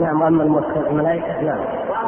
نعم. وأما الملائكة نعم.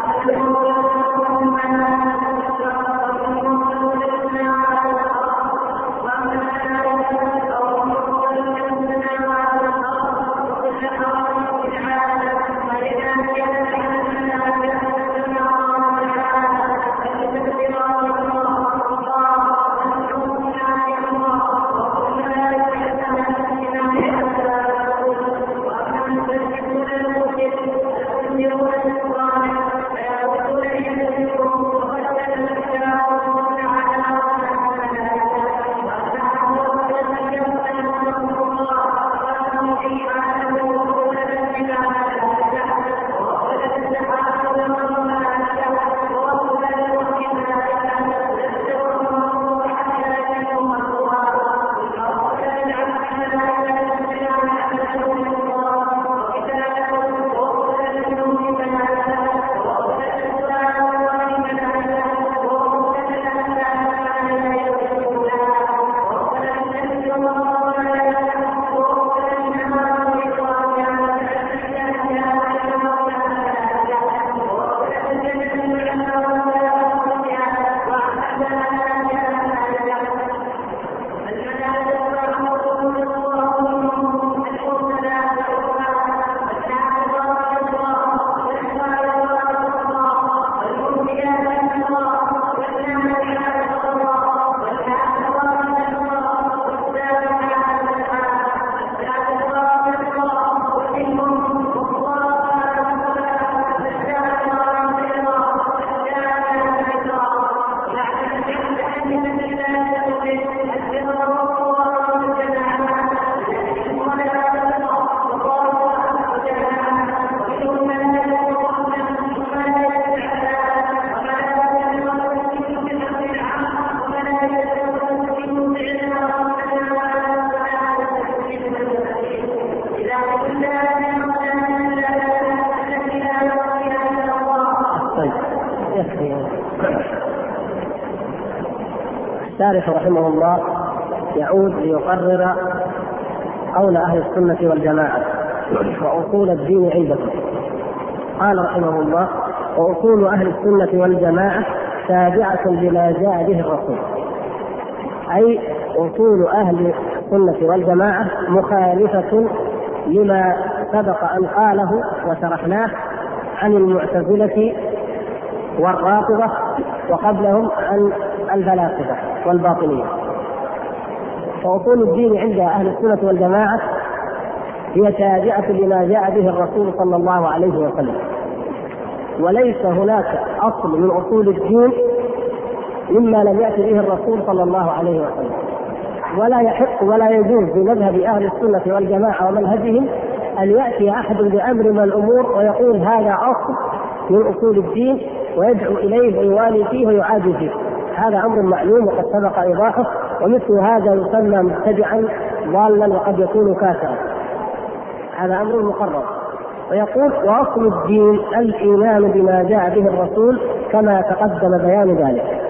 الشارح رحمه الله يعود ليقرر قول أهل السنة والجماعة وأصول الدين عندكم. قال رحمه الله: وأصول أهل السنة والجماعة تابعة لما جاء به الرسول. أي أصول أهل السنة والجماعة مخالفة لما سبق أن قاله وشرحناه عن المعتزلة والرافضة وقبلهم عن الفلاسفة والباطنية. فأصول الدين عند أهل السنة والجماعة هي تابعة لما جاء به الرسول صلى الله عليه وسلم، وليس هناك أصل من أصول الدين مما لم يأتي به الرسول صلى الله عليه وسلم. ولا يحق ولا يجوز بمذهب أهل السنة والجماعة ومنهجهم أن يأتي أحد بأمر من الأمور ويقول هذا أصل من أصول الدين ويدعو إليه ويوالي فيه ويعادي فيه. هذا أمر معلوم وقد سبق إيضاحه، ومثل هذا يسمى مبتدعا ضالا وقد يكون كافرا. هذا أمر مقرر. ويقول: وأصل الدين الإيمان بما جاء به الرسول كما تقدم بيان ذلك.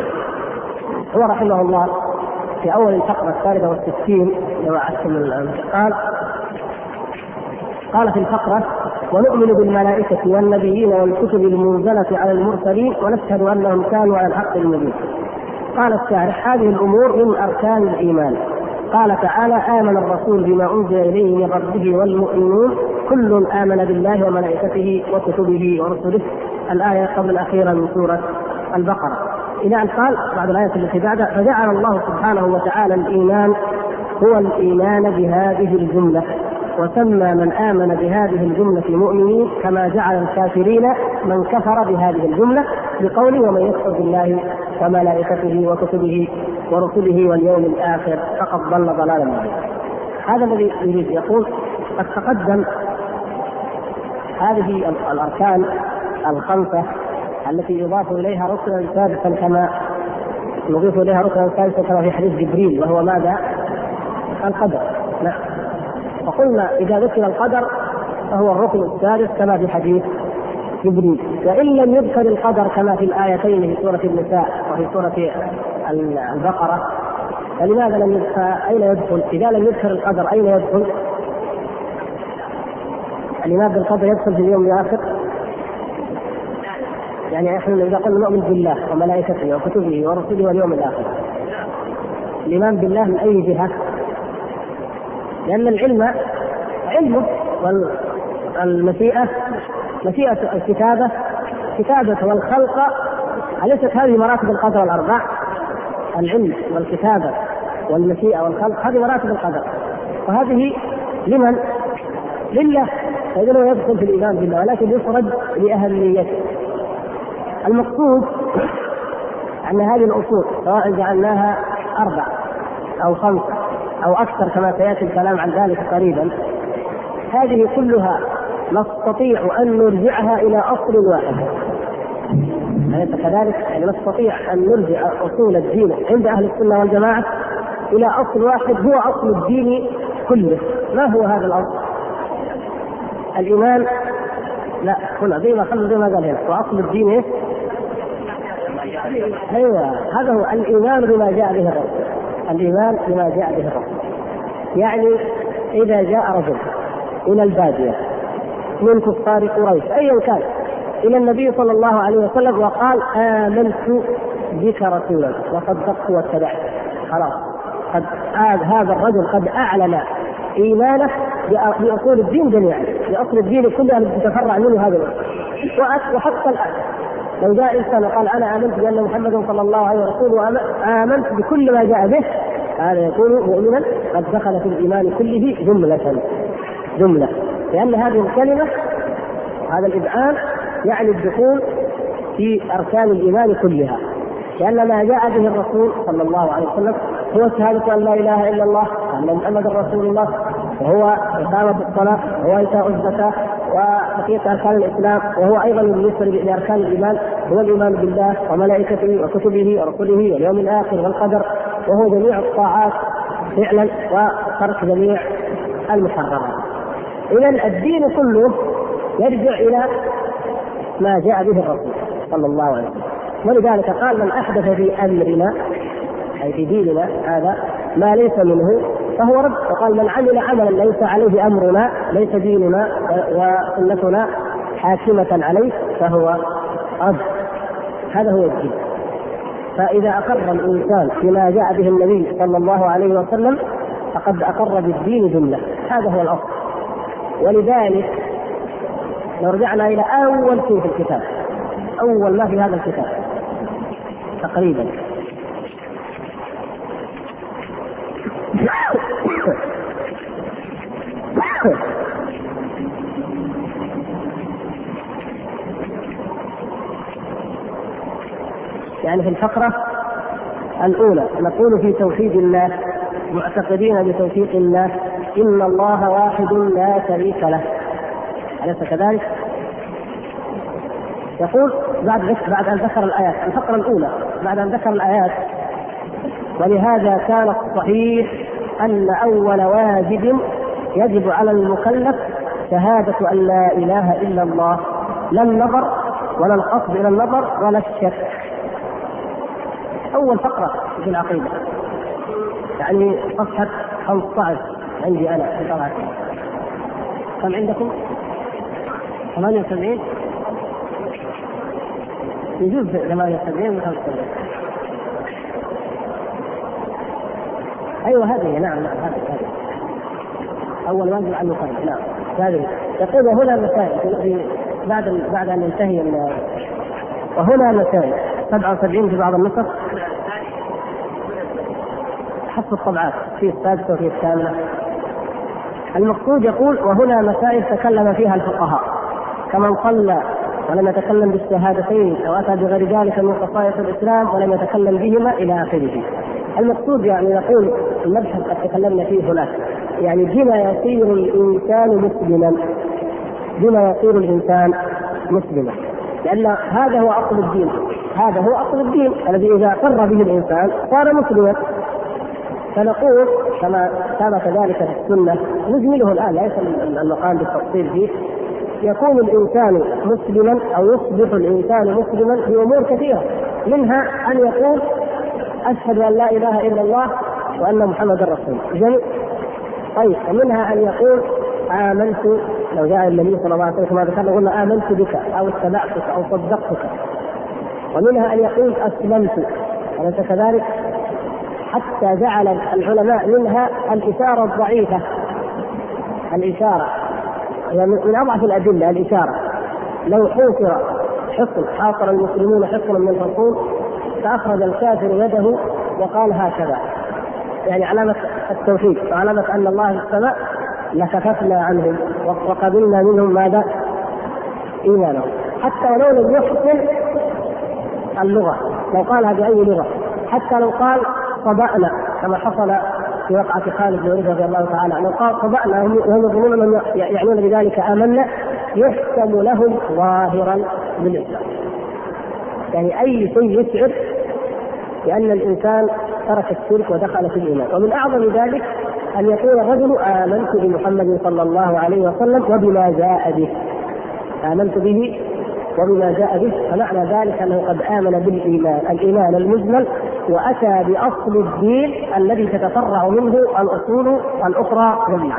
هو رحمه الله في أول الفقرة 63 لو أعدتم قال في الفقرة: ونؤمن بالملائكة والنبيين والكتب المنزلة على المرسلين ونشهد أنهم كانوا على الحق المبين. قال الشارح: هذه الأمور من أركان الإيمان. قال تعالى: آمن الرسول بما أنزل إليه من ربه والمؤمنون كل آمن بالله وملائكته وكتبه ورسله. الآية قبل الأخيرة من سورة البقرة. إلى أن قال بعد الآية التي بعدها: فجعل الله سبحانه وتعالى الإيمان هو الإيمان بهذه الجملة، وسمى من آمن بهذه الجملة مؤمنين، كما جعل الكافرين من كفر بهذه الجملة بقوله: ومن يكفر بالله وملائكته وكتبه ورسله واليوم الآخر فقد ضل ضلالا مبينا. هذا الذي يريد يقول. قد تقدم هذه الأركان الخمسة التي يضاف إليها ركنا ثالثا كما نضيف إليها ركنا ثالثا كما في حديث جبريل، وهو ماذا؟ القدر. نعم. وقلنا إذا ذكر القدر فهو الركن الثالث كما في حديث جبريل. وإن لم يذكر القدر كما في الآيتين في سورة النساء وفي سورة البقرة، فلماذا لم يذكر؟ أين يدخل؟ إذا لم يذكر القدر أين يدخل؟ الإيمان بالقدر يدخل في اليوم الآخر؟ يعني احنا اذا قلنا نؤمن بالله وملائكته وكتبه ورسله واليوم الاخر، الايمان بالله من اي جهه؟ لان العلم علمه، والمشيئه مشيئه، الكتابه كتابه، والخلق، اليست هذه مراتب القدر الاربع؟ العلم والكتابه والمشيئه والخلق هذه مراتب القدر، وهذه لمن؟ لله، فإذا يدخل في الايمان بالله، ولكن يفرد لاهميته. المقصود أن هذه الأصول سواء جعلناها 4 أو 5 أو أكثر كما سيأتي الكلام عن ذلك قريبا، هذه كلها نستطيع أن نرجعها إلى أصل واحد. أليس كذلك؟ يعني نستطيع أن نرجع أصول الدين عند أهل السنة والجماعة إلى أصل واحد هو أصل الدين كله. ما هو هذا الأصل؟ الإيمان، لا هنا زي ما قال هنا، وأصل الدين إيه؟ أيوة، هذا هو الإيمان بما جاء به الرسول. الإيمان بما جاء به الرسول يعني إذا جاء رجل إلى البادية من كفار قريش أيا كان إلى النبي صلى الله عليه وسلم وقال آمنت بك رسولا وصدقت واتبعت، خلاص هذا الرجل قد أعلن إيمانه بأصول الدين جميعا، بأصل الدين كله الذي تتفرع منه هذا الأصول. وحتى الآن لو جاء إنسان وقال أنا آمنت بأن محمدا صلى الله عليه وسلم وآمنت بكل ما جاء به، هذا يكون مؤمنا قد دخل في الإيمان كله جملة، لأن هذه الكلمة، هذا الإذعان يعني الدخول في أركان الإيمان كلها، لأن ما جاء به الرسول صلى الله عليه وسلم هو شهادة أن لا إله إلا الله وأن محمدا رسول الله، وهو إقامة الصلاة، وهو إيتاء الزكاة، وبقية أركان الإسلام، وهو أيضا بالنسبة لأركان الإيمان هو الإيمان بالله وملائكته وكتبه ورسله واليوم الآخر والقدر، وهو جميع الطاعات فعلا وترك جميع المحرمات. إذا الدين كله يرجع إلى ما جاء به الرسول صلى الله عليه وسلم، ولذلك قال من أحدث في أمرنا أي في ديننا هذا ما ليس منه فهو رد، وقال من عمل عملا ليس عليه أمرنا ليس ديننا وسنتنا حاكمة عليه فهو رد. هذا هو الدين. فإذا أقر الإنسان بما جاء به النبي صلى الله عليه وسلم فقد أقر بالدين جملة، هذا هو الأصل. ولذلك لو رجعنا إلى أول شيء في الكتاب، أول ما في هذا الكتاب تقريبا يعني في الفقرة الأولى نقول في توحيد الله معتقدين بتوفيق الله إن الله واحد لا شريك له، أليس كذلك؟ يقول بعد أن ذكر الآيات، الفقرة الأولى بعد أن ذكر الآيات: ولهذا كان الصحيح أن أول واجب يجب على المكلف شهادة أن لا إله إلا الله، لا النظر ولا القصد إلى النظر ولا الشك. أول فقرة في العقيدة، يعني صفحة 15 عندي أنا في طبعا. كم عندكم؟ 78 يجوز 78 و 75. أيوة هذه، نعم هذه أول واجب عن المكلف. نعم هذه. يقول وهنا مسائل بعد أن ينتهي وهنا مسائل 77 في بعض النسخ حسب الطبعات، في السادسة وفي الثامنة. المقصود يقول وهنا مسائل تكلم فيها الفقهاء، كمن صلى ولم يتكلم بالشهادتين أو أتى بغير ذلك من خصائص الإسلام ولم يتكلم بهما إلى آخره. المقصود يعني يقول المبحث قد تكلمنا فيه هناك، يعني بما يصير الإنسان مسلما، بما يصير الإنسان مسلما، لأن هذا هو أصل الدين، هذا هو أصل الدين الذي إذا أقر به الإنسان صار مسلما. فنقول كما ثبت ذلك في السنة، نجمله الآن ليس المقام بالتفصيل فيه، يكون الإنسان مسلما أو يصبح الإنسان مسلما بأمور كثيرة، منها أن يقول أشهد أن لا إله إلا الله وأن محمد رسول الله. طيب، ومنها أن يقول آمنت لو جاء النبي صلى الله عليه وسلم كما ذكرنا قلنا آمنت بك أو اتبعتك أو صدقتك. ومنها أن يقول أسلمت، أليس كذلك؟ حتى جعل العلماء منها الإشارة الضعيفة، الإشارة يعني من أضعف الأدلة الإشارة. لو حاصر المسلمون حصنا من الحصون فأخرج الكافر يده وقال هكذا، يعني علامة التوحيد وعلامة أن الله في السماء، لكففنا عنهم وقبلنا منهم ماذا؟ إيمانهم. حتى ولو لم يحسن اللغة، لو قالها بأي لغة، حتى لو قال صدأنا كما حصل في وقعة خالد بن الوليد رضي الله تعالى، لو قال صدأنا وهم يظنون يعنون بذلك آمنا، يحكم لهم ظاهرا بالإسلام. يعني أي شيء يشعر بأن الإنسان ترك الشرك ودخل في الإيمان. ومن أعظم ذلك أن يقول الرجل آمنت بمحمد صلى الله عليه وسلم وبما جاء به، آمنت به وبما جاء به، فمعنى ذلك أنه قد آمن بالإيمان، الإيمان المجمل، وأتى بأصل الدين الذي تتفرع منه الأصول الأخرى جميعا.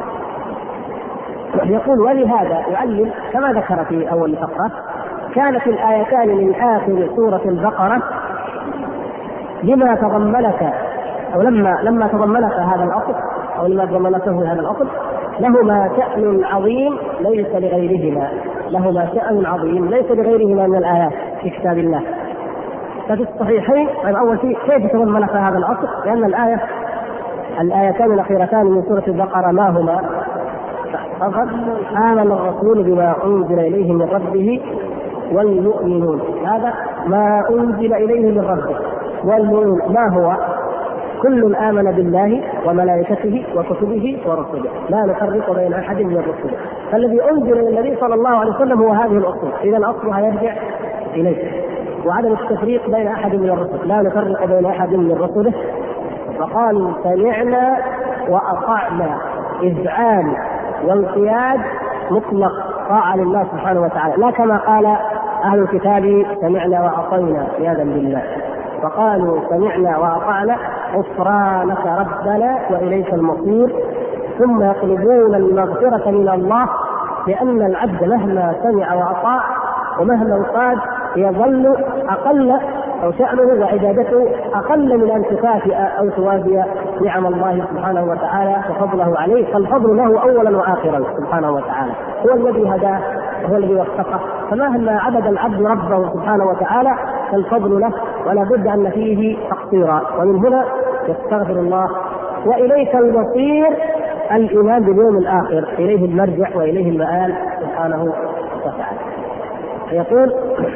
يقول ولهذا يعلم كما ذكر في أول فقرة كانت الآيتان من آخر سورة البقرة لما تضمنت أو لما تضمنت هذا الأصل أو لما تضمنته هذا الأصل لهما شأن عظيم ليس لغيرهما، لهما شأن عظيم ليس لغيرهما من الآيات في كتاب الله. ففي الصحيحين أول شيء كيف تضمنت هذا الأصل؟ لأن الآيتان الأخيرتان من سورة البقرة ما هما؟ فقد آمن الرسول بما أنزل إليه من ربه والمؤمنون، هذا ما أنزل إليه من ربه، والمؤمنون ما هو؟ كل آمن بالله وملائكته وكتبه ورسله لا نفرق بين أحد من الرسل. فالذي أنزل إلى النبي صلى الله عليه وسلم هو هذه الأصول، إذا أصلها يرجع إليه، وعدم التفريق بين أحد من الرسل، لا نفرق بين أحد من رسله. وقالوا سمعنا وأطعنا، إذعان وانقياد مطلق طاعة لله سبحانه وتعالى، لا كما قال أهل الكتاب سمعنا وأطعنا عياذا بالله. فقالوا سمعنا وأطعنا غفرانك ربنا وإليك المصير، ثم يطلبون المغفرة من الله، لأن العبد مهما سمع وأطاع ومهما انقاد يظل أقل أو شأنه وعبادته أقل من أن تكافئ أو توازي نعم الله سبحانه وتعالى وفضله عليه. فالفضل له أولا وآخرا سبحانه وتعالى، هو الذي هداه هو الذي وفقه. فمهما عبد العبد ربه سبحانه وتعالى فالفضل له، ولا بد أن فيه تقصيرا. ومن هنا يستغفر الله وإليك المصير، الإيمان باليوم الآخر، إليه المرجع وإليه المآل سبحانه وتعالى. يقول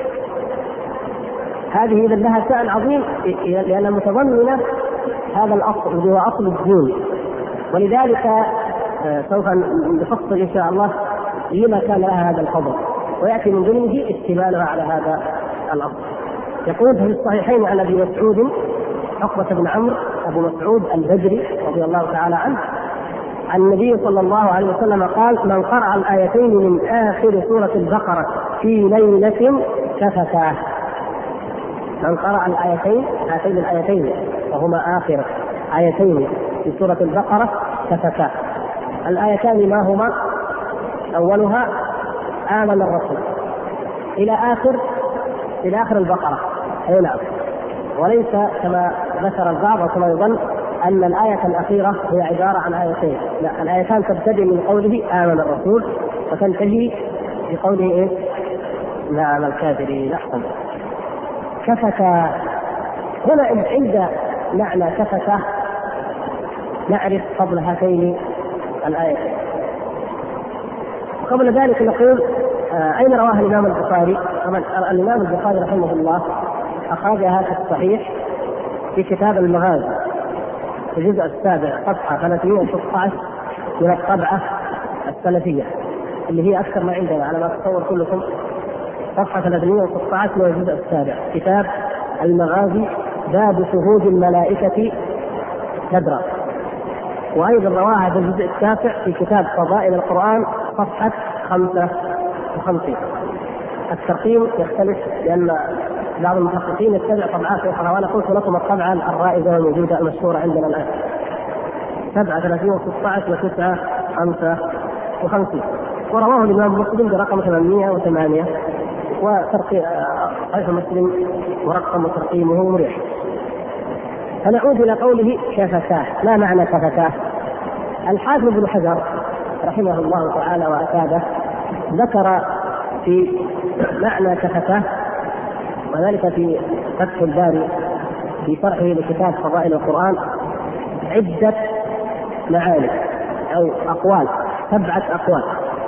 هذه إذا لها شأن عظيم لأنها متضمنة هذا الأصل وهو أصل الدين. ولذلك سوف نفصل إن شاء الله لما كان لها هذا الفضل، ويأتي من ضمنه استدلالها على هذا الأصل. يقول في الصحيحين عن أبي مسعود عقبة بن عمرو أبو مسعود البدري رضي الله تعالى عنه عن النبي صلى الله عليه وسلم قال: من قرأ الآيتين من آخر سورة البقرة في ليلة كفتاه. من قرأ هاتين الآيتين وهما آخر آيتين في سورة البقرة كفتاه. الآيتان ما هما؟ أولها آمن الرسول إلى آخر البقرة، أي نعم، وليس كما ذكر البعض وكما يظن أن الآية الأخيرة هي عبارة عن آيتين، لا، الآيتان تبتدئ من قوله آمن الرسول وتنتهي بقوله إيه؟ نعم الكافرين. أحسن. كفك هنا عند معنى كفك نعرف فضل هاتين الآيتين. قبل ذلك نقول أين رواه الإمام البخاري؟ الإمام البخاري رحمه الله أخرجها في الصحيح في كتاب المغازي في الجزء السابع صفحة 316 من الطبعة السلفية اللي هي أكثر ما عندنا على ما تصور كلكم، صفحة 316 من الجزء السابع كتاب المغازي باب شهود الملائكة بدرا. وأيضا رواها في الجزء التاسع في كتاب فضائل القرآن صفحة 55. الترقيم يختلف لأن بعض المحققين يتبع طبعات أخرى، وأنا قلت لكم الطبعة الرائدة والموجودة المشهورة عندنا الآن 7 316 و 9 55. ورواه الإمام مسلم برقم 808، صحيح مسلم مرقم وترقيمه مريح. فنعود إلى قوله كفتاه. ما معنى كفتاه؟ الحافظ ابن حجر رحمه الله تعالى وأفاده ذكر في معنى كفتاه، وذلك في فتح الباري في شرحه لكتاب فضائل القرآن، عدة معاني أو أقوال، 7 أقوال.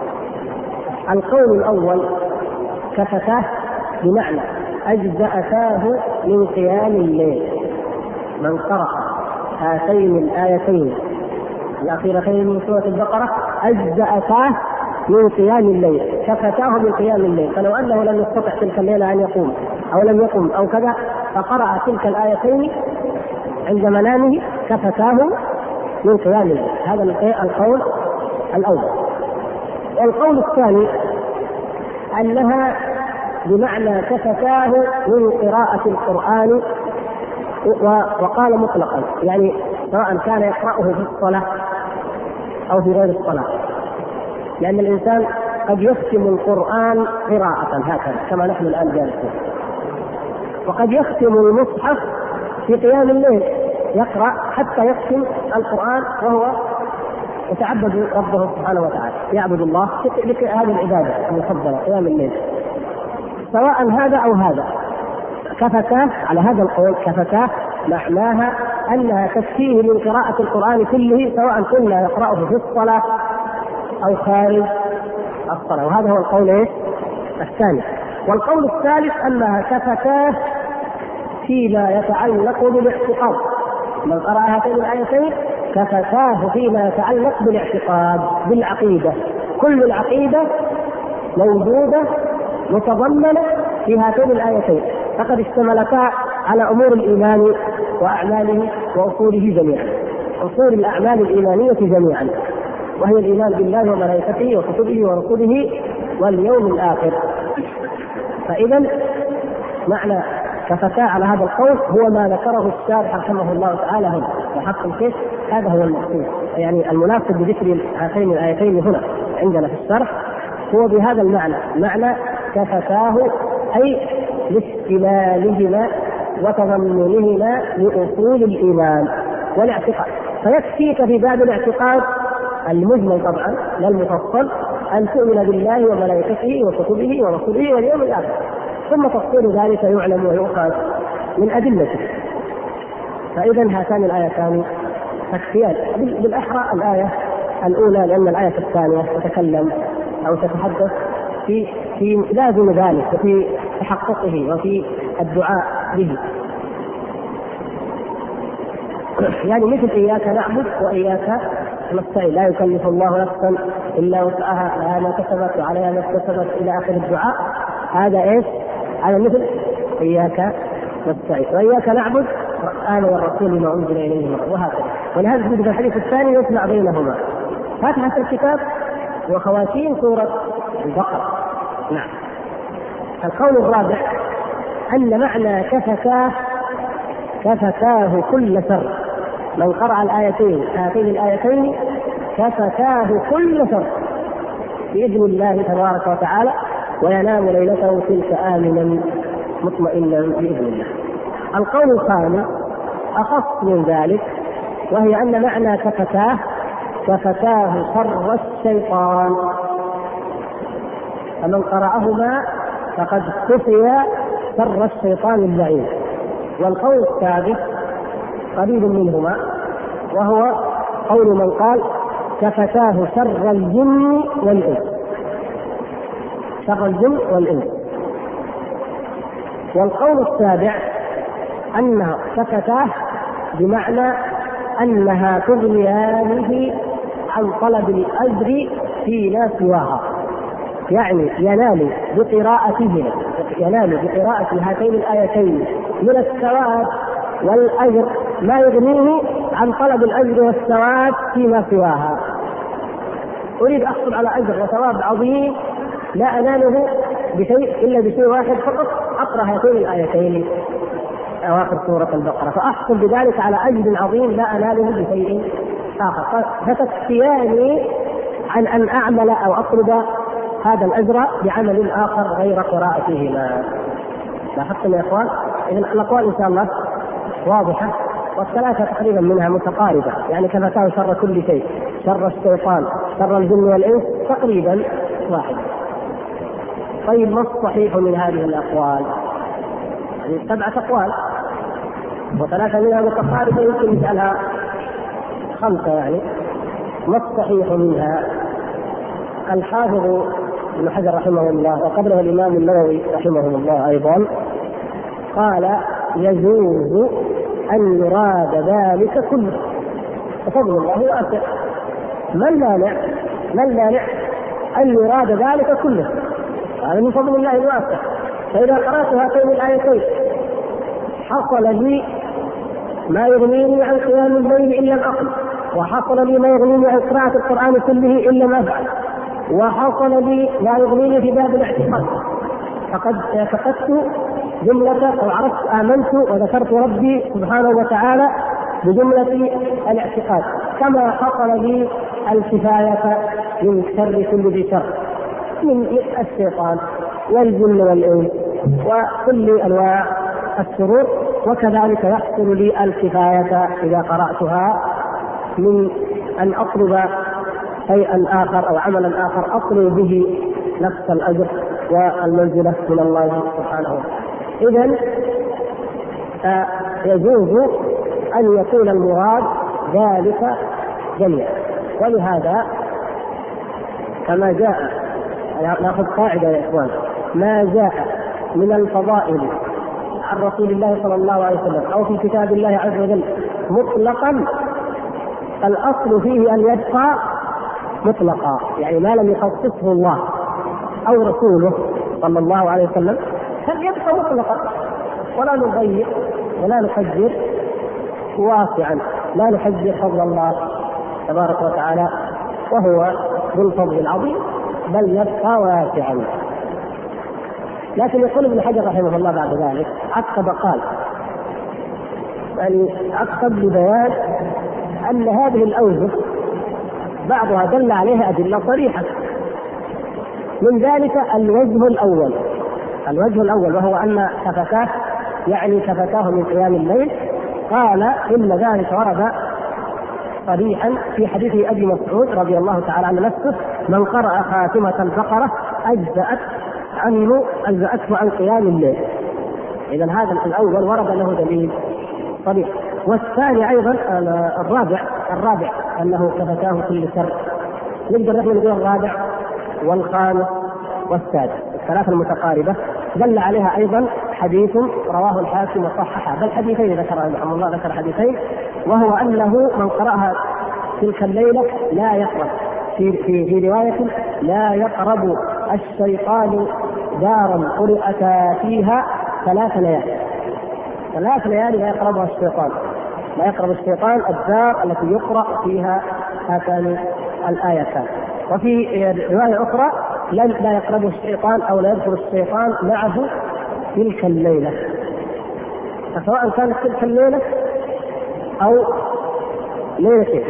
القول الأول كفتاه بمعنى أجزأتاه من قيام الليل. من قرأ هاتين الآيتين الأخيرتين من سورة البقرة أجزأتاه من قيام الليل، كفتاه من قيام الليل. فلو أنه لم يستطع تلك الليلة أن يقوم أو لم يقم أو كذا فقرأ تلك الآيتين عند منامه كفتاه من قيام الليل. هذا القول الأول. والقول الثاني أنها بمعنى كفتاه من قراءة القرآن، وقال مطلقا، يعني سواء كان يقرأه في الصلاة أو في غير الصلاة، لأن الإنسان قد يختم القرآن قراءة هكذا كما نحن الآن جالسين، وقد يختم المصحف في قيام الليل، يقرأ حتى يختم القرآن وهو يتعبد ربه سبحانه وتعالى، يعبد الله هذه العبادة المفضلة قيام الليل. سواء هذا أو هذا كفتاه، على هذا القول كفتاه معناها أنها تكفيه من قراءة القرآن كله، سواء كنا يقرأه في الصلاة أو خارج الصلاة. وهذا هو القول الثاني. والقول الثالث أنها كفتاه فيما يتعلق بالاعتقاد. من قرأ هاتين الآيتين كفتاه فيما يتعلق بالاعتقاد، بالعقيدة. كل العقيدة موجودة متضمنة في هاتين الآيتين، فقد اشتملتا على أمور الإيمان وأعماله وأصوله جميعا، أصول الأعمال الإيمانية جميعا، وهي الإيمان بالله وملائكته وكتبه ورسله واليوم الآخر. فإذا معنى كفتاه على هذا القول هو ما ذكره الشارح رحمه الله تعالى هنا، وحق الكيف هذا هو المقصود، يعني المناسب بذكر هاتين الآيتين هنا عندنا في الشرح هو بهذا المعنى، معنى كفتاه أي لاستلالهما وتضمنهما لأصول الإيمان والاعتقاد. فيكفيك في باب الاعتقاد المجمل طبعا لا المفصل أن تؤمن بالله وملائكته وكتبه ورسله واليوم الآخر، ثم تفصيل ذلك يعلم ويؤخذ من أدلته. فإذا هاتان الآيتان تكفيان، بالأحرى الآية الأولى، لأن الآية الثانية تتكلم أو تتحدث في لازم ذلك وفي تحققه وفي الدعاء به، يعني مثل إياك نعبد وإياك نستعين، لا يكلف الله نفسا إلا وسعها، لها ما كسبت وعليها ما اكتسبت إلى آخر الدعاء. هذا إيش؟ هذا مثل إياك نستعين. وإياك نعبد آمن الرسول بما أنزل إليه وهكذا. ولهذا في الحديث الثاني يجمع بينهما فاتحة الكتاب وخواتيم سورة البقرة. نعم. القول الرابع أن معنى كفتاه كل شر. من قرأ هاتين الآيتين كفتاه كل شر بإذن الله تبارك وتعالى، وينام ليلته تلك آمنا مطمئنا بإذن الله. القول الخامس أخص من ذلك، وهي أن معنى كفتاه شر الشيطان. فمن قرأهما فقد كفي شر الشيطان اللعين. والقول السادس قريب منهما، وهو قول من قال كفتاه شر الجن والإنس. والقول السابع أنها كفتاه بمعنى أنها تغنيانه عن طلب الأجر فيما سواها، يعني ينال بقراءة هاتين الآيتين من الثواب والأجر ما يغنيه عن طلب الأجر والثواب فيما سواها. أريد أحصل على أجر وثواب عظيم لا أناله بشيء إلا بشيء واحد فقط، أقرأ هاتين الآيتين أواخر سورة البقرة فأحصل بذلك على أجر عظيم لا أناله بشيء آخر، فتكفياني عن أن أعمل أو أطلب هذا الأجر بعمل آخر غير قراءتهما. لاحظتم يا إخوان؟ إذن الأقوال إن شاء الله واضحة، والثلاثة تقريبا منها متقاربة، يعني كفتاه شر كل شيء، شر الشيطان، شر الجن والإنس، تقريبا واحد. طيب ما الصحيح من هذه الأقوال؟ يعني 7 أقوال وثلاثة منها متقاربة، يمكن نجعلها 5 يعني. ما الصحيح منها؟ الحافظ ابن حجر رحمه الله وقبله الإمام النووي رحمه الله أيضا قال يجوز أن يراد ذلك كله، وفضل الله واسع. ما المانع أن يراد ذلك كله؟ هذا من فضل الله الواسع. فإذا قرأت هاتين الآيتين حصل لي ما يغنيني عن قيام الليل إلا الأقل، وحصل لي ما يغنيني عن قراءة القرآن كله إلا ما أفعل، وحصل لي ما يغنيني في باب الاعتقاد، فقد اعتقدت جملة أو عرفت آمنت وذكرت ربي سبحانه وتعالى بجملة الاعتقاد، كما حصل لي الكفاية من شر كل ذي شر من الشيطان والجن والإنس وكل أنواع الشرور، وكذلك يحصل لي الكفاية إذا قرأتها من أن أطلب شيئا آخر أو عملا آخر أطلب به نفس الأجر والمنزلة من الله سبحانه وتعالى. إذن يجوز أن يكون المراد ذلك جميعا. ولهذا كما جاء، نأخذ قاعدة يا إخوان، ما جاء من الفضائل عن رسول الله صلى الله عليه وسلم أو في كتاب الله عز وجل مطلقا، الأصل فيه أن يبقى مطلقا، يعني ما لم يخصصه الله أو رسوله صلى الله عليه وسلم يبقى مطلقا، ولا نضيق ولا نحجر، واسعا لا نحجر فضل الله تبارك وتعالى وهو ذو الفضل العظيم، بل يبقى واسعا. لكن يقول ابن حجر رحمه الله بعد ذلك عقب قال، يعني عقب ببيان أن هذه الأوجه بعضها دل عليها أدلة صريحة، من ذلك الوجه الأول وهو أن كفتاه يعني كفتاه من قيام الليل، قال إن ذلك ورد صريحا في حديث أبي مسعود رضي الله تعالى عنه نفسه: من قرأ خاتمة البقرة أجزأته عن قيام الليل. إذن هذا الأول ورد له دليل صريح. والثاني أيضا الرابع أنه كفتاه كل شر. نقدر نحن نقول الرابع والخامس والسادس، الثلاثة المتقاربة دل عليها أيضا حديث رواه الحاكم وصححه، بل حديثين ذكر رحمه الله، ذكر حديثين، وهو أنه من قرأها تلك الليلة لا يقرب، في رواية لا يقرب الشيطان دارا قرأتا فيها 3 ليالي. 3 ليالي لا يقربها الشيطان، لا يقرب الشيطان الدار التي يقرأ فيها هاتان الآيتان. وفي رواية أخرى لا يقرب الشيطان أو لا يدخل الشيطان معه تلك الليلة، فسواء كانت تلك الليلة أو ليلتين.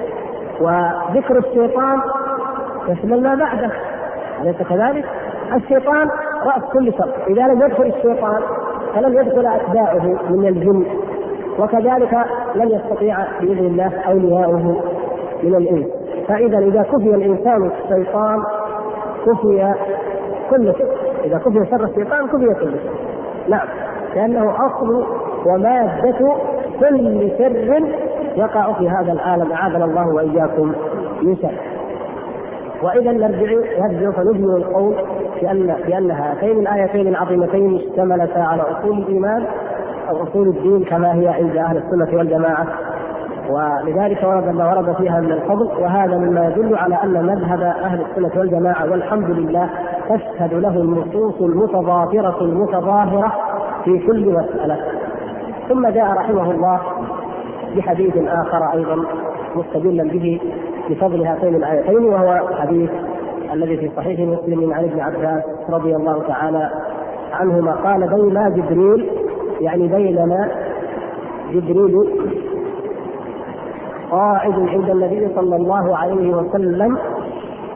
وذكر الشيطان يشمل ما بعده، أليس كذلك؟ الشيطان رأس كل شر، إذا لم يدخل الشيطان فلم يدخل أتباعه من الجن، وكذلك لن يستطيع بإذن الله أولياؤه من الإنس. فإذا إذا كفي الإنسان الشيطان كفي كل شيء، إذا كفي شر الشيطان كفي كل شيء. نعم، لأنه أصل ومادة كل شر يقع في هذا العالم، أعاذنا الله وإياكم من شر. وإذا نرجع فنجمل القول بأن هاتين الآيتين العظيمتين اشتملتا على أصول الإيمان أو أصول الدين كما هي عند أهل السنة والجماعة، ولذلك ورد ما ورد فيها من الفضل. وهذا مما يدل على أن مذهب أهل السنة والجماعة والحمد لله تشهد له النصوص المتضافرة المتظاهرة في كل مسألة. ثم جاء رحمه الله بحديث آخر أيضا مستدلا به بفضل هاتين الآيتين، وهو حديث الذي في صحيح مسلم عن ابن عباس رضي الله تعالى عنهما قال: بينما جبريل، يعني بينما جبريل قاعد عند النبي صلى الله عليه وسلم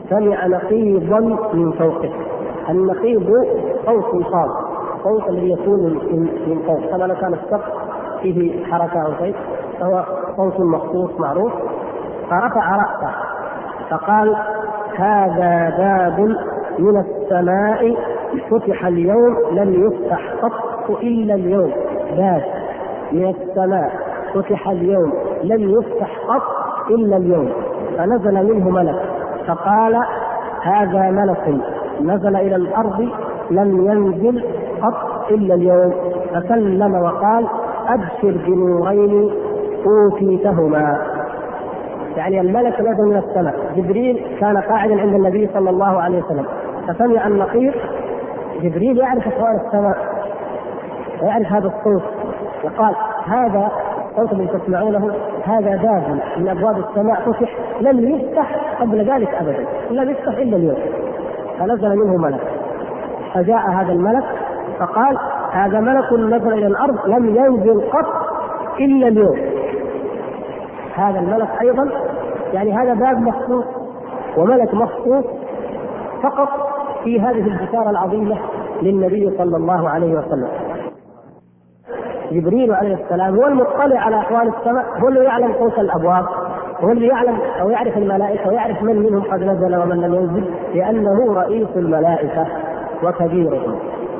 سمع نقيضا من فوقه. النقيض صوت خاص، صوت الذي يكون من فوق، كما لو كان السقف فيه حركة أو شيء فهو صوت مخصوص معروف. فرفع رأسه فقال: هذا باب من السماء فتح اليوم لم يفتح قط إلا اليوم. باب من السماء فتح اليوم لم يفتح قط إلا اليوم. فنزل منه ملك فقال: هذا ملك نزل إلى الأرض لم ينزل قط إلا اليوم. فسلم وقال: أبشر بنورين أوتيتهما. يعني الملك نزل من السماء، جبريل كان قاعدا عند النبي صلى الله عليه وسلم فسمع النقيض. جبريل يعرف أحوال السماء ويعرف هذا الصوت، وقال: هذا الصوت الذي تسمعونه هذا باب من أبواب السماء فتح لم يفتح قبل ذلك أبدا، لم يفتح إلا اليوم. فنزل منه ملك، فجاء هذا الملك فقال: هذا ملك نزل إلى الأرض لم ينزل قط إلا اليوم. هذا الملك أيضا يعني هذا باب مخصوص وملك مخصوص فقط في هذه البشارة العظيمة للنبي صلى الله عليه وسلم. جبريل عليه السلام هو المطلع على أحوال السماء، هو اللي يعلم صوت الأبواب، هو اللي يعلم أو يعرف الملائكة ويعرف من منهم قد نزل ومن لم ينزل، لأنه رئيس الملائكة وكبيرهم.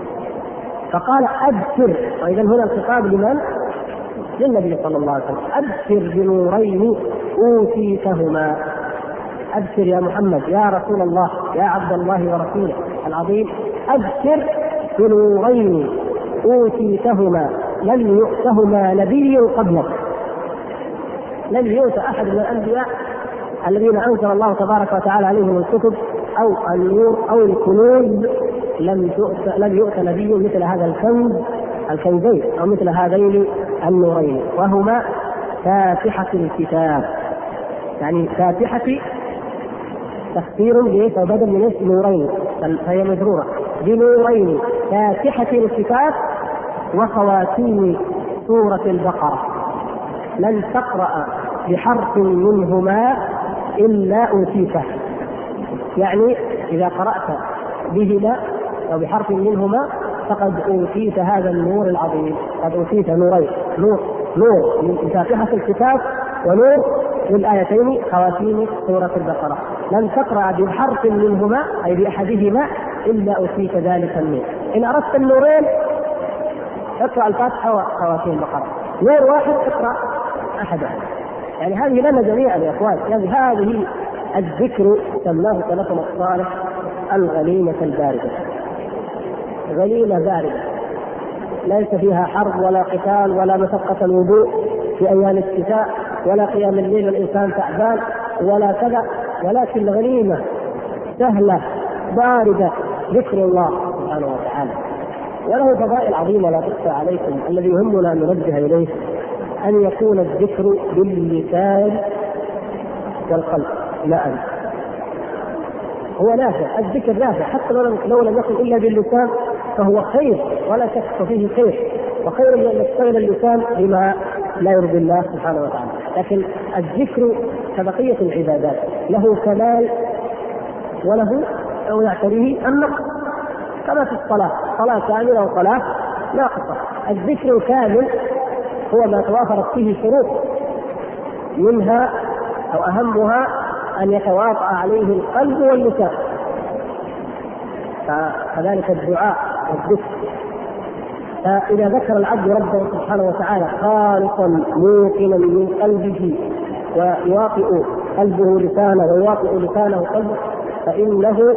فقال: أبشر. وإذا هنا الخطاب لمن؟ للنبي صلى الله عليه وسلم. أبشر بنورين أوتيتهما. أبشر يا محمد يا رسول الله يا عبد الله ورسوله العظيم، أبشر بنورين أوتيتهما لم يؤتهما نبي قبلك. لم يؤت أحد من الأنبياء الذين أنزل الله تبارك وتعالى عليهم الكتب أو النور أو الكنوز لم يؤت نبي مثل هذا الكنزين أو مثل هذين النورين، وهما فاتحة الكتاب. يعني فاتحة تفسير ليس بدل من اسم نورين، فهي مجرورة بنورين فاتحة الكتاب وخواتيم سورة البقرة. لن تقرأ بحرف منهما إلا أوتيته. يعني إذا قرأت بهما أو بحرف منهما فقد أوتيت هذا النور العظيم، قد أوتيت نورين، نور من فاتحة الكتاب ونور للآيتين خواتيم سورة البقرة. لن تقرأ بحرف منهما أي بأحدهما إلا أوتيت ذلك النور. إن أردت النورين اقرأ الفاتحة وخواتيم البقرة، نور واحد اقرأ أحدها. يعني هذه لنا جميعا يا إخوان. يعني هذه الذكر سماه سلفنا الصالح الغنيمة الباردة. غنيمة باردة ليس فيها حرب ولا قتال ولا مشقة الوضوء في أيام الشتاء ولا قيام الليل والإنسان تعبان ولا كذا، ولكن غنيمة سهلة باردة ذكر الله سبحانه وتعالى. وله فضائل عظيمة لا تخفى عليكم. الذي يهمنا أن ننبه إليه أن يكون الذكر باللسان والقلب معا. هو نافع، الذكر نافع حتى لو لم يكن إلا باللسان فهو خير ولا شك فيه خير، وخير من أن يشتغل اللسان بما لا يرضي الله سبحانه وتعالى. لكن الذكر كبقية العبادات له كمال وله أو يعتريه النقص، كما في الصلاة، صلاة كاملة وصلاة ناقصة. الذكر الكامل هو ما توافرت فيه شروط، منها أو أهمها أن يتواطأ عليه القلب واللسان. فكذلك الدعاء والذكر. فإذا ذكر العبد ربه سبحانه وتعالى خالصا موقنا من قلبه ويواطئ قلبه لسانه ويواطئ لسانه قلبه فإنه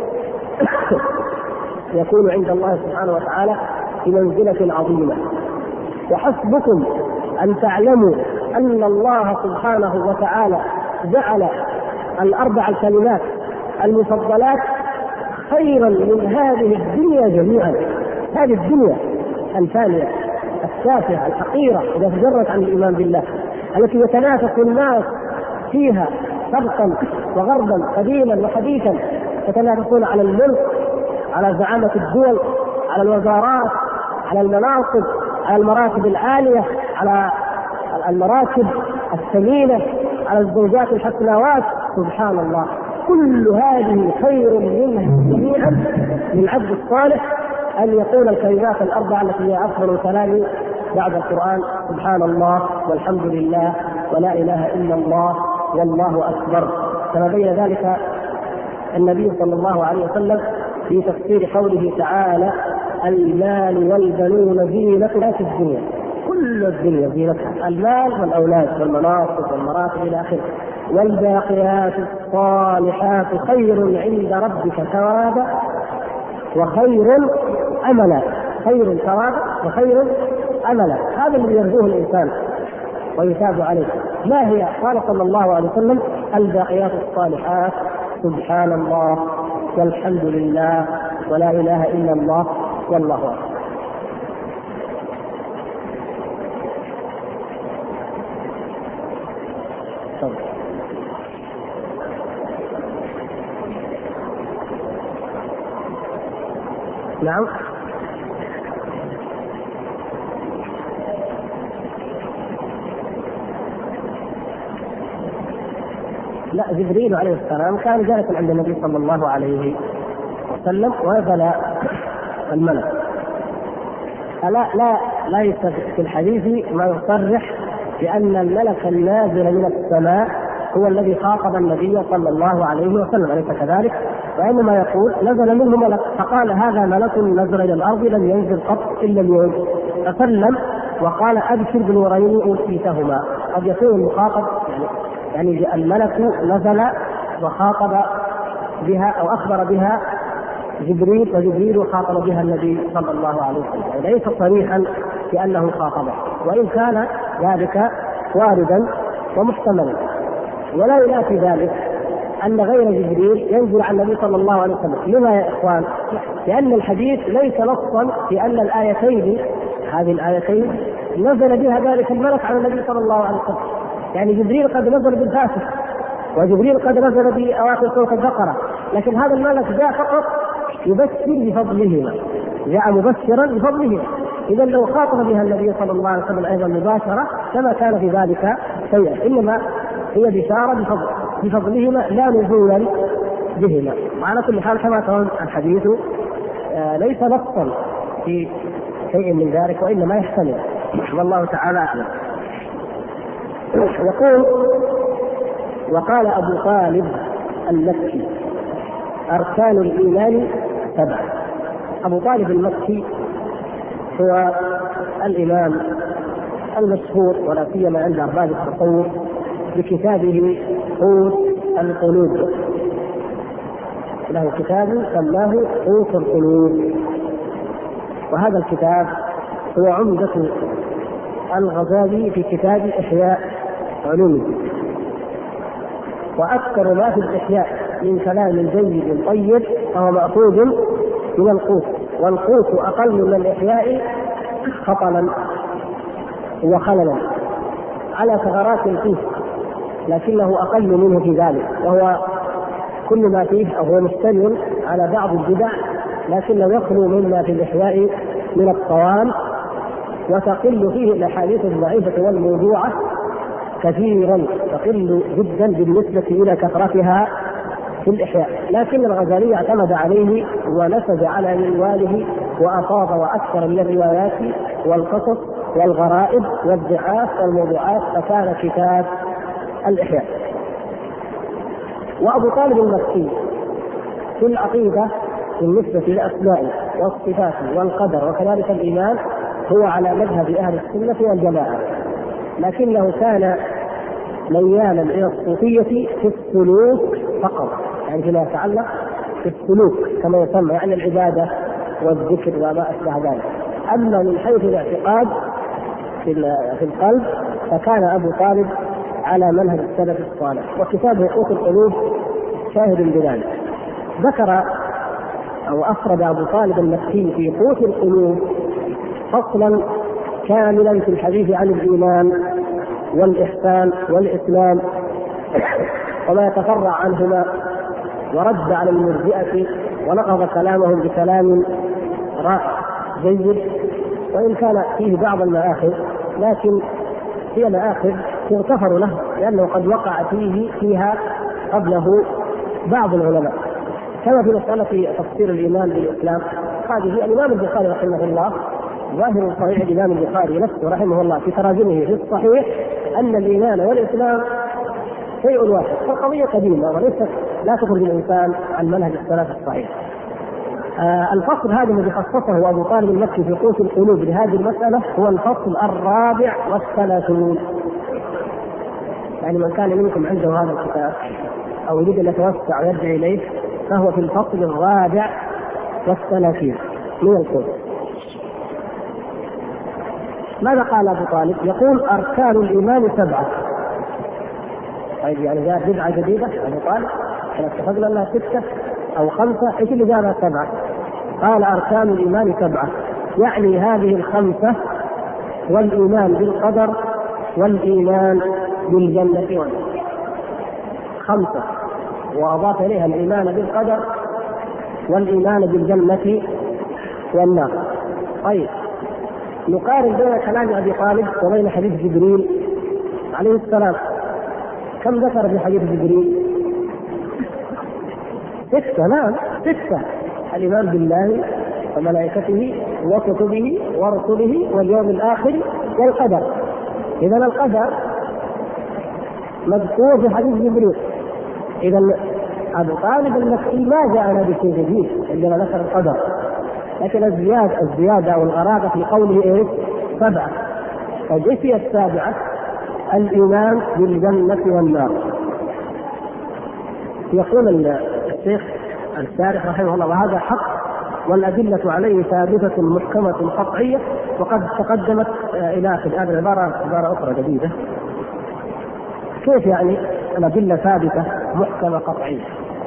يكون عند الله سبحانه وتعالى بمنزلة عظيمة. وحسبكم أن تعلموا أن الله سبحانه وتعالى جعل الأربع الكلمات المفضلات خيرا من هذه الدنيا جميعا. هذه الدنيا الفانية التافهة الحقيرة إذا تجرت عن الإيمان بالله، التي يتنافس الناس فيها شرقا وغربا قديما وحديثا، يتنافسون على الملك، على زعامة الدول، على الوزارات، على المناصب، على المراتب العالية، على المراكب الثمينة، على الزوجات الحسنوات. سبحان الله، كل هذه خير منها جميعا للعبد الصالح أن يقول الكلمات الأربع التي هي أفضل الكلام بعد القرآن: سبحان الله والحمد لله ولا إله إلا الله والله أكبر. كما بين ذلك النبي صلى الله عليه وسلم في تفسير قوله تعالى: المال والبنون زينة الحياة الدنيا. كل الدنيا زينتها، المال والأولاد والمناصب والمراتب إلى آخره. والباقيات الصالحات خير عند ربك ثوابا وخير أملا. خير ثوابا وخير أملا، هذا الذي يرجوه الإنسان ويثاب عليه. ما هي؟ قال صلى الله عليه وسلم: الباقيات الصالحات سبحان الله والحمد لله ولا إله إلا الله والله أكبر. نعم. لا، جبريل عليه السلام كان جالسا عند النبي صلى الله عليه وسلم ونزل الملك. ليس في الحديث ما يصرح بأن الملك النازل من السماء هو الذي خاطب النبي صلى الله عليه وسلم، أليس كذلك؟ وإنما يقول: نزل منه ملك، فقال: هذا ملك نزل إلى الأرض لم ينزل قط إلا اليوم، فسلم وقال: أبشر بنورين أوتيتهما. قد يكون المخاطب يعني الملك نزل وخاطب بها أو أخبر بها جبريل، وجبريل خاطب بها النبي صلى الله عليه وسلم، يعني ليس صريحا بأنه خاطبه، وإن كان ذلك واردا ومحتملا. ولا ينافي ذلك أن غير جبريل ينزل على النبي صلى الله عليه وسلم. لما يا إخوان؟ لأن الحديث ليس نصا في أن الآيتين، هذه الآيتين نزل بها ذلك الملك على النبي صلى الله عليه وسلم. يعني جبريل قد نزل بالفاتحة، وجبريل قد نزل بأواخر سورة البقرة، لكن هذا الملك جاء فقط يبشر بفضلهما، جاء مبشرا بفضلهما. إذا لو خاطب بها النبي صلى الله عليه وسلم أيضا مباشرة كما كان في ذلك شيئا، إنما هي بشارة بفضلهما لا نزولا بهما. وعلى كل حال كما ترون الحديث ليس نصا في شيء من ذلك، وإنما يحتمل، والله تعالى أعلم. يقول: وقال أبو طالب المكي: أركان الإيمان 7. أبو طالب المكي هو الإمام المشهور ولا سيما عند أرباب التصوف بكتابه قوت القلوب. له كتاب سماه قوت القلوب، وهذا الكتاب هو عمدة الغزالي في كتاب إحياء علوم الدين. وأكثر ما في الإحياء من كلام جيد طيب فهو مأخوذ من القوت، والقوت أقل من الإحياء خطلا وخللا على ثغرات فيه، لكنه أقل منه في ذلك، وهو كل ما فيه هو مشتمل على بعض البدع، لكنه يخلو مما في الإحياء من الطوام، وتقل فيه الأحاديث الضعيفة والموضوعة كثيرا، تقل جدا بالنسبة إلى كثرتها في الإحياء. لكن الغزالي اعتمد عليه ونسج على منواله وأفاض وأكثر من الروايات والقصص والغرائب والضعاف والموضوعات، فكان كتاب الإحياء. وأبو طالب المكي في العقيدة بالنسبة للأسماء والصفات والقدر وكذلك الإيمان هو على مذهب أهل السنة والجماعة، لكنه كان ميالا إلى الصوفية في السلوك فقط، يعني فيما يتعلق في السلوك كما يسمى، يعني العبادة والذكر وما أشبه ذلك. أما من حيث الاعتقاد في القلب فكان أبو طالب على منهج السلف الصالح، وكتابه قوت القلوب شاهد بذلك. ذكر أو أفرد أبو طالب المكي في قوت القلوب فصلا كاملا في الحديث عن الإيمان والإحسان والإسلام وما يتفرع عنهما، ورد على المرجئة ونقض كلامهم بكلام رائع جيد، وإن كان فيه بعض المآخذ لكن هي مآخذ تغتفر له، لأنه قد وقع فيها قبله بعض العلماء، كما في مسألة تفسير الإيمان بالإسلام. هذه الإمام البخاري رحمه الله ظاهر صحيح الإمام البخاري نفسه رحمه الله في تراجمه في الصحيح أن الإيمان والإسلام شيء واحد، فالقضية قديمة وليست لا تخرج الإنسان عن منهج السلف الصحيح. الفصل هذا الذي خصصه أبو طالب المكي في قوس القلوب لهذه المسألة هو الفصل 34. يعني من كان منكم عنده هذا الكتاب أو يريد أن يتوسع ويرجع إليه فهو في الفصل 34 من القوس. ماذا قال أبو طالب؟ يقول أركان الإيمان 7. طيب يعني جاء بدعة جديدة أبو طالب، احنا اتفقنا أنها 6 أو 5، إيش اللي جاء 7؟ قال أركان الإيمان 7، يعني هذه 5: والإيمان بالقدر، والإيمان بالجنة والنار. 5 وأضاف إليها الإيمان بالقدر والإيمان بالجنة والنار. طيب نقارن بين كلام أبي طالب وبين حديث جبريل عليه السلام. كم ذكر في حديث جبريل؟ 6. نعم 6: الإيمان بالله وملائكته وكتبه ورسله واليوم الآخر والقدر. إذن القدر مذكور في حديث جبريل. إذن أبو طالب المكي ما جاءنا بشيء جديد عندما ذكر القدر، لكن الزيادة أو الغرابة في قوله إيه؟ 7. فجئت 7: الإيمان بالجنة والنار. يقول الشيخ الشارح رحمه الله: وهذا حق والأدلة عليه ثابتة محكمة قطعية. وقد تقدمت إلى آخر هذه عبارة أخرى جديدة. كيف يعني الأدلة ثابتة محكمة قطعية؟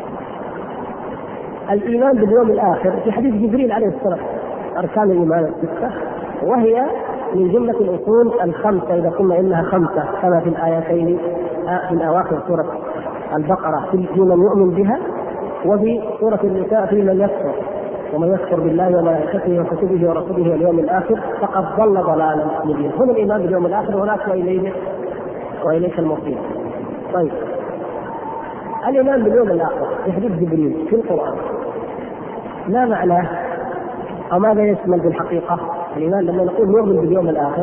الإيمان باليوم الآخر في حديث جبريل عليه السلام أركان الإيمان 6، وهي من جملة الأصول 5 إذا قلنا إنها 5 كما في الآيتين في أواخر سورة البقرة في من يؤمن بها، وفي سورة النساء في من يكفر، ومن يكفر بالله وملائكته وكتبه ورسله واليوم الآخر فقد ضل ضلالا مبينا. هنا الإيمان باليوم الآخر هناك وإليك المصير. طيب الإيمان باليوم الآخر في حديث جبريل في القرآن ما معناه أو ماذا يشمل بالحقيقة؟ الإيمان لما نقول نؤمن باليوم الآخر،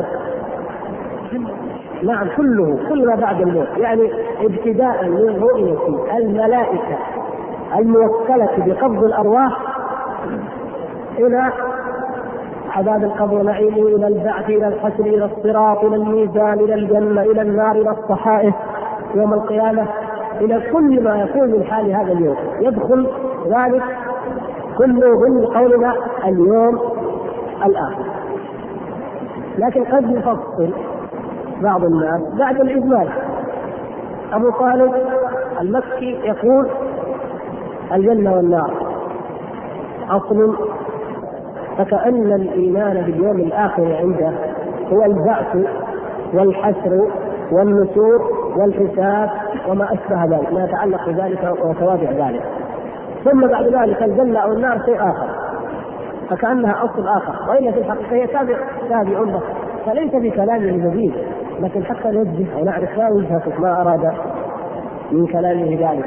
نعم كل ما بعد الموت، يعني ابتداء من رؤية الملائكة الموكلة بقبض الأرواح إلى عذاب القبر ونعيمه، إلى البعث، إلى الحشر، إلى الصراط، إلى الميزان، إلى الجنة، إلى النار، إلى الصحائف يوم القيامة، إلى كل ما يكون من حال هذا اليوم يدخل ذلك كله ضمن قولنا اليوم الآخر. لكن قد يفصل بعض الناس بعد الإجمال. أبو طالب المكي يقول الجنة والنار أصل، فكأن الإيمان باليوم الآخر عنده هو البعث والحشر والنشور والحساب وما أشبه ذلك، ما يتعلق بذلك وتوابع ذلك. ثم بعد ذلك الجنة أو النار شيء آخر، فكأنها أصل آخر، وإلا في الحقيقة هي تابع له، فليس في كلامه جديد، لكن حتى نوجه ونعرف ما وجهته ما أراد من كلامه ذلك.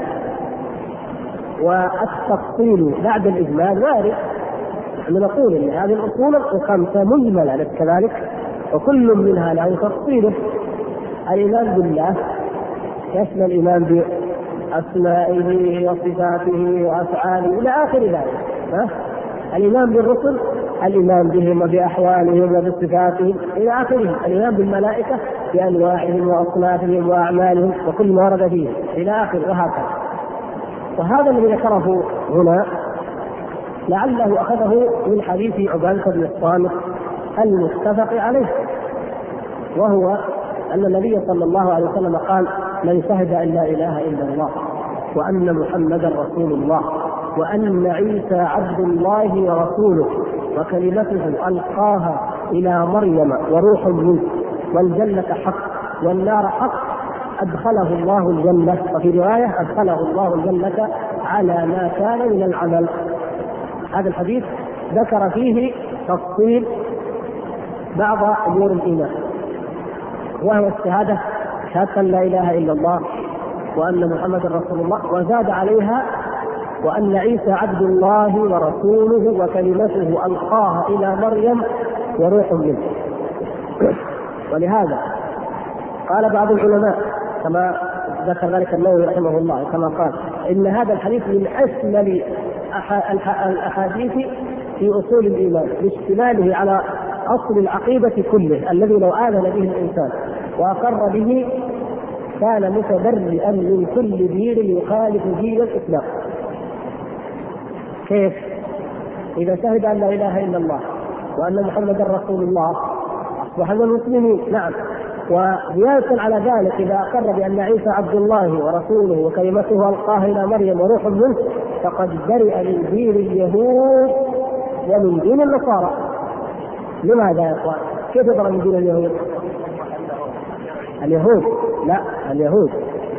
والتفصيل بعد الإجمال وارد، نحن نقول ان هذه الاصول 5 مجمله كذلك، وكل منها له تفصيله. الايمان بالله يشمل الايمان باسمائه وصفاته وافعاله الى اخر ذلك. الايمان بالرسل الايمان بهم وباحوالهم وبصفاتهم الى اخره. الايمان بالملائكه بانواعهم واصنافهم واعمالهم وكل ما ورد فيه الى اخره، وهكذا. وهذا الذي ذكره هنا لعله أخذه من حديث عبادة بن الصامت المتفق عليه، وهو أن النبي صلى الله عليه وسلم قال: من شهد أن لا إله إلا الله وأن محمدا رسول الله وأن عيسى عبد الله ورسوله وكلمته ألقاها إلى مريم وروح منه والجنة حق والنار حق أدخله الله الجنة. وفي رواية أدخله الله الجنة على ما كان من العمل. هذا الحديث ذكر فيه تفصيل بعض أمور الإيمان، وهو شهادة لا إله إلا الله وأن محمد رسول الله، وزاد عليها وأن عيسى عبد الله ورسوله وكلمته ألقاها إلى مريم وروح منه. ولهذا قال بعض العلماء كما ذكر ذلك النووي رحمه الله كما قال إن هذا الحديث من أشمل الأحاديث في أصول الإيمان لاشتماله على أصل العقيدة كله الذي لو آمن به الإنسان وأقر به كان متبرئا من كل دين يخالف دين الإسلام. كيف؟ إذا شهد أن لا إله إلا الله وأن محمدا رسول الله أصبح من المسلمين. نعم. وزيادة على ذلك إذا أقر بأن عيسى عبد الله ورسوله وكلمته ألقاها إلى مريم وروح منه فقد برئ من دين اليهود ومن دين النصارى. لماذا يا إخوان؟ كيف يبرأ من دين اليهود؟ اليهود لا اليهود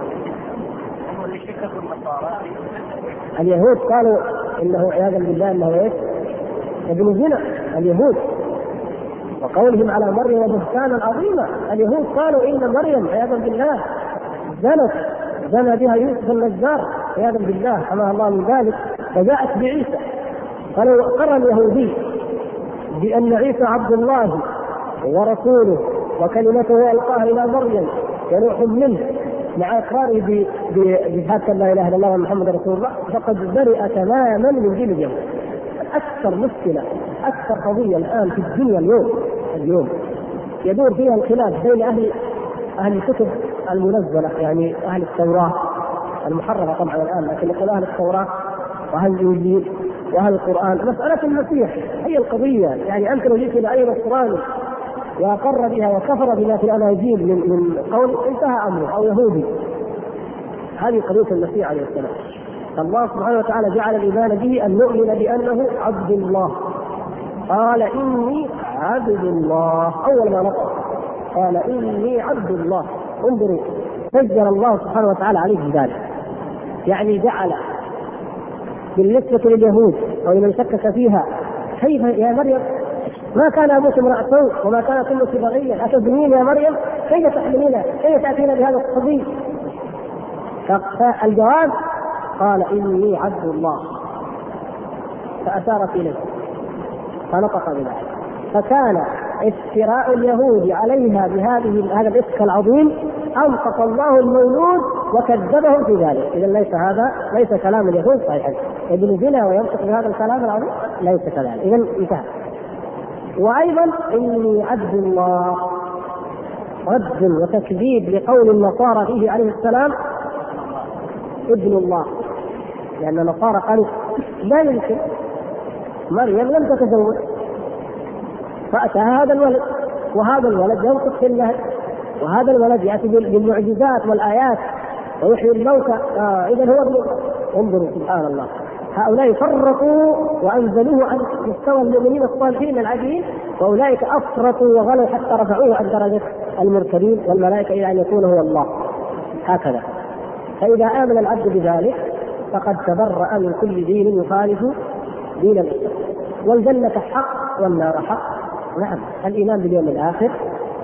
اليهود قالوا إنه عياذا بالله إنه إيه؟ ابن زنا. اليهود وقولهم على مريم بهتانا عظيما. اليهود قالوا إن مريم عياذا بالله زنى بها يوسف النجار عياذا بالله حماها الله من ذلك فجاءت بعيسى. قالوا أقر اليهودي بأن عيسى عبد الله ورسوله وكلمته ألقاها إلى مريم وروح منه مع إقراره بشهادة لا إله إلا الله ومحمد رسول الله فقد برئ تماما من دين اليهود. أكثر مشكلة أكثر قضية الآن في الدنيا اليوم يدور فيها الخلاف بين أهل الكتب المنزلة يعني أهل التوراة المحررة طبعا الآن لكن يقول أهل التوراة وأهل الإنجيل وأهل القرآن. مسألة المسيح هي القضية. يعني أنت لو جئت إلى أي نصراني وأقر بها وكفر بما في الأناجيل من قول انتهى أمره أو يهودي. هذه قضية المسيح عليه السلام. الله سبحانه وتعالى جعل الإيمان به أن نؤمن بأنه عبد الله. قال إني عبد الله أول ما نطق قال إني عبد الله. انظروا سجل الله سبحانه وتعالى عليه ذلك. يعني جعل بالنسبة لليهود أو لمن شكك فيها كيف يا مريم ما كان أبوك امرأ سوء وما كانت أمك بغيا أتزنين يا مريم كيف تحملين كيف تأتين بهذا الصبي؟ فالجواب قال إني عبد الله فأشارت إليه فنطق بذلك. فكان افتراء اليهود عليها هذا الإفك العظيم أنطق الله المولود وكذبهم في ذلك. إذا ليس كلام اليهود صحيحا. ابن زنا وينطق بهذا الكلام العظيم ليس كذلك. إذا انتهى. وأيضا إني عبد الله رد وتكذيب لقول النصارى فيه عليه السلام ابن الله. لأن النصارى قالوا لا يمكن مريم لم تتزوج فأتاها هذا الولد وهذا الولد ينطق في الله وهذا الولد يأتي بالمعجزات والآيات ويحيي الموتى. إذا هو ابن الله. انظروا سبحان الله هؤلاء فرقوا وأنزلوه عن مستوى المؤمنين الصالحين العاديين وأولئك أفرطوا وغلوا حتى رفعوه عن درجة المرسلين والملائكة إلى أن يكون هو الله. هكذا. فإذا آمن العبد بذلك فقد تبرأ من كل دين يخالف دين الإسلام. والجنة حق والنار حق. نعم. الإيمان باليوم الآخر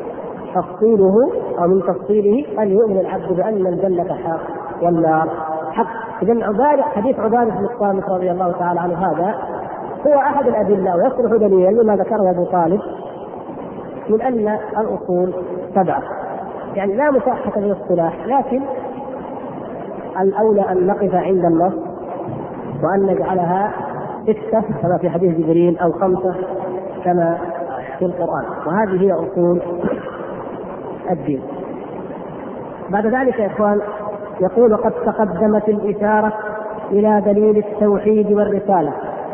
تفصيله أو من تفصيله أن يؤمن العبد بأن الجنة حق والنار حق. إذن حديث عبادة بن الصامت رضي الله تعالى عنه هذا هو أحد الأدلة ويصلح دليلا لما ذكره أبو طالب من أن الأصول 7 يعني لا مساحة للاصطلاح لكن الأولى أن نقف عند النص وأن نجعلها 6 كما في حديث جبريل أو 5 كما في القرآن. وهذه هي أصول الدين. بعد ذلك يا إخوان يقول وقد تقدمت الإشارة إلى دليل التوحيد والرسالة.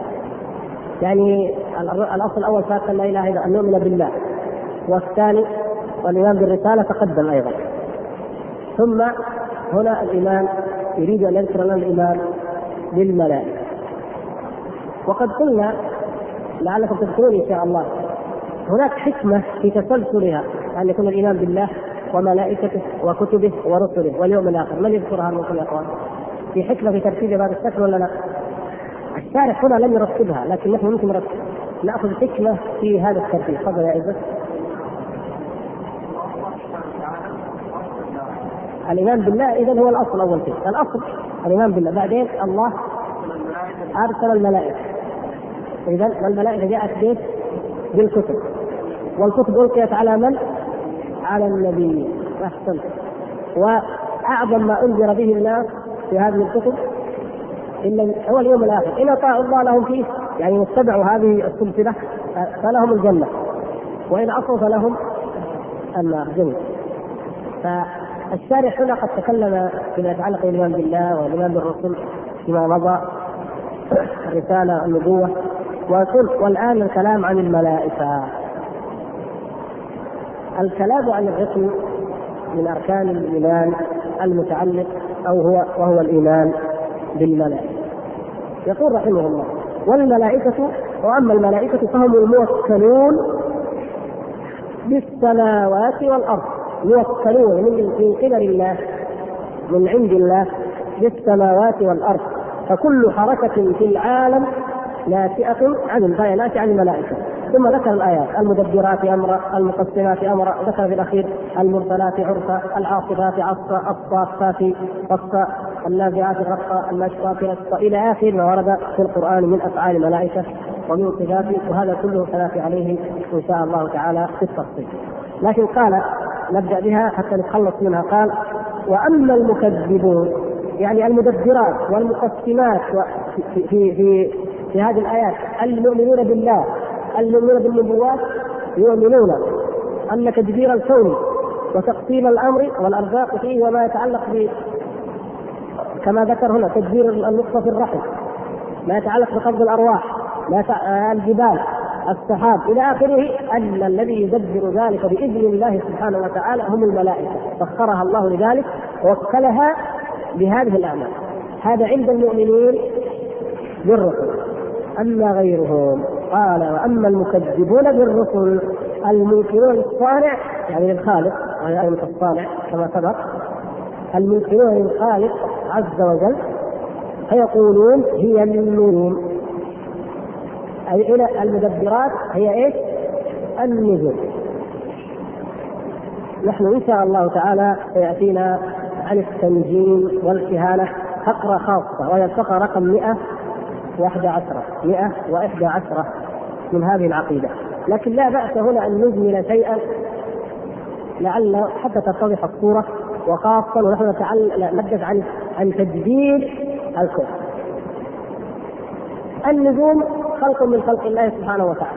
يعني الأصل الأول شهادة لا إله إلا أن نؤمن بالله والثاني والإيمان بالرسالة تقدم أيضا. ثم هنا الإيمان يريد أن يذكر لنا الإيمان بالملائكة. وقد قلنا لعلكم تذكرون إن شاء الله هناك حكمة في تسلسلها أن يكون الإيمان بالله وملائكته وكتبه ورسله واليوم الآخر. من يذكرها منكم يا أخوان؟ في حكمة في ترتيب هذا الشكل ولا لا؟ الشارح هنا لم يرتبها لكن نحن ممكن نأخذ حكمة في هذا الترتيب. تفضل يا عزت. الإيمان بالله إذن هو الأصل أول شيء. الأصل الإيمان بالله بعدين الله أرسل الملائكة. إذا الملائكة جاءت بالكتب، والكتب ألقيت على من؟ على النبي. أحسن. وأعظم ما أنذر به الناس في هذه الكتب هو اليوم الآخر. إن أطاعوا الله لهم فيه، يعني اتبعوا هذه السلسلة فلهم الجنة، وإن عصوا فلهم النار. جميل. فالشارح هنا قد تكلم فيما يتعلق بالإيمان بالله والإيمان بالرسل فيما مضى، الرسالة، النبوة، والآن الكلام عن الملائكة. الكلام عن الرسل من أركان الإيمان المتعلق وهو الإيمان بالملائكة. يقول رحمه الله: والملائكة، وأما الملائكة فهم الموكلون بالسماوات والأرض، موكلون من قبل الله، من عند الله، بالسماوات والأرض. فكل حركة في العالم ناشئة عن البيانات عن الملائكة. ثم ذكر الآيات: المدبرات أمرا، المقسمات أمرا، ذكر في الأخير المرسلات عرفا، العاصفات عصفا، الصافات صفا، النازعات غرقا، الناشطات نشطا، إلى آخر ما ورد في القرآن من أفعال الملائكة ومن صفاته، وهذا كله سنأتي عليه إن شاء الله تعالى في التفصيل. لكن قال نبدأ بها حتى نتخلص منها. قال: وأما المكذبون، يعني المدبرات والمقسمات في في في, في هذه الآيات، المؤمنون بالله، المؤمنون بالنبوات، يؤمنون أن تدبير الكون وتقسيم الأمر والأرزاق فيه وما يتعلق كما ذكر هنا تدبير النطفة في الرحم، ما يتعلق بقبض الأرواح، الجبال، السحاب، إلى آخره، أن الذي يدبر ذلك بإذن الله سبحانه وتعالى هم الملائكة، سخرها الله لذلك ووكلها بهذه الأعمال. هذا عند المؤمنين بالرسل. أما غيرهم، قال: وأما المكذبون بالرسل المنكرون للصانع، يعني للخالق، يعني الصانع كما سبق، المنكرون للخالق عز وجل، فيقولون هي النجوم. أي إلى المدبرات هي إيش؟ النجوم. نحن إن شاء الله تعالى سيأتينا عن التنجيم والكهانة فقرة خاصة، وهي الفقرة رقم 111 من هذه العقيدة. لكن لا بأس هنا أن نجمل شيئا لعل حتى تتضح الصورة، وخاصة ونحن نتحدث عن تدبير الكون. النجوم خلق من خلق الله سبحانه وتعالى،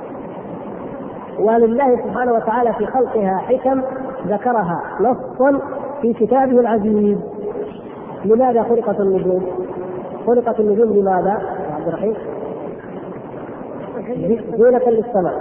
ولله سبحانه وتعالى في خلقها حكم ذكرها نصا في كتابه العزيز. لماذا خلقت النجوم؟ خلقت النجوم لماذا يا عبد الرحيم؟ زينة للسماء،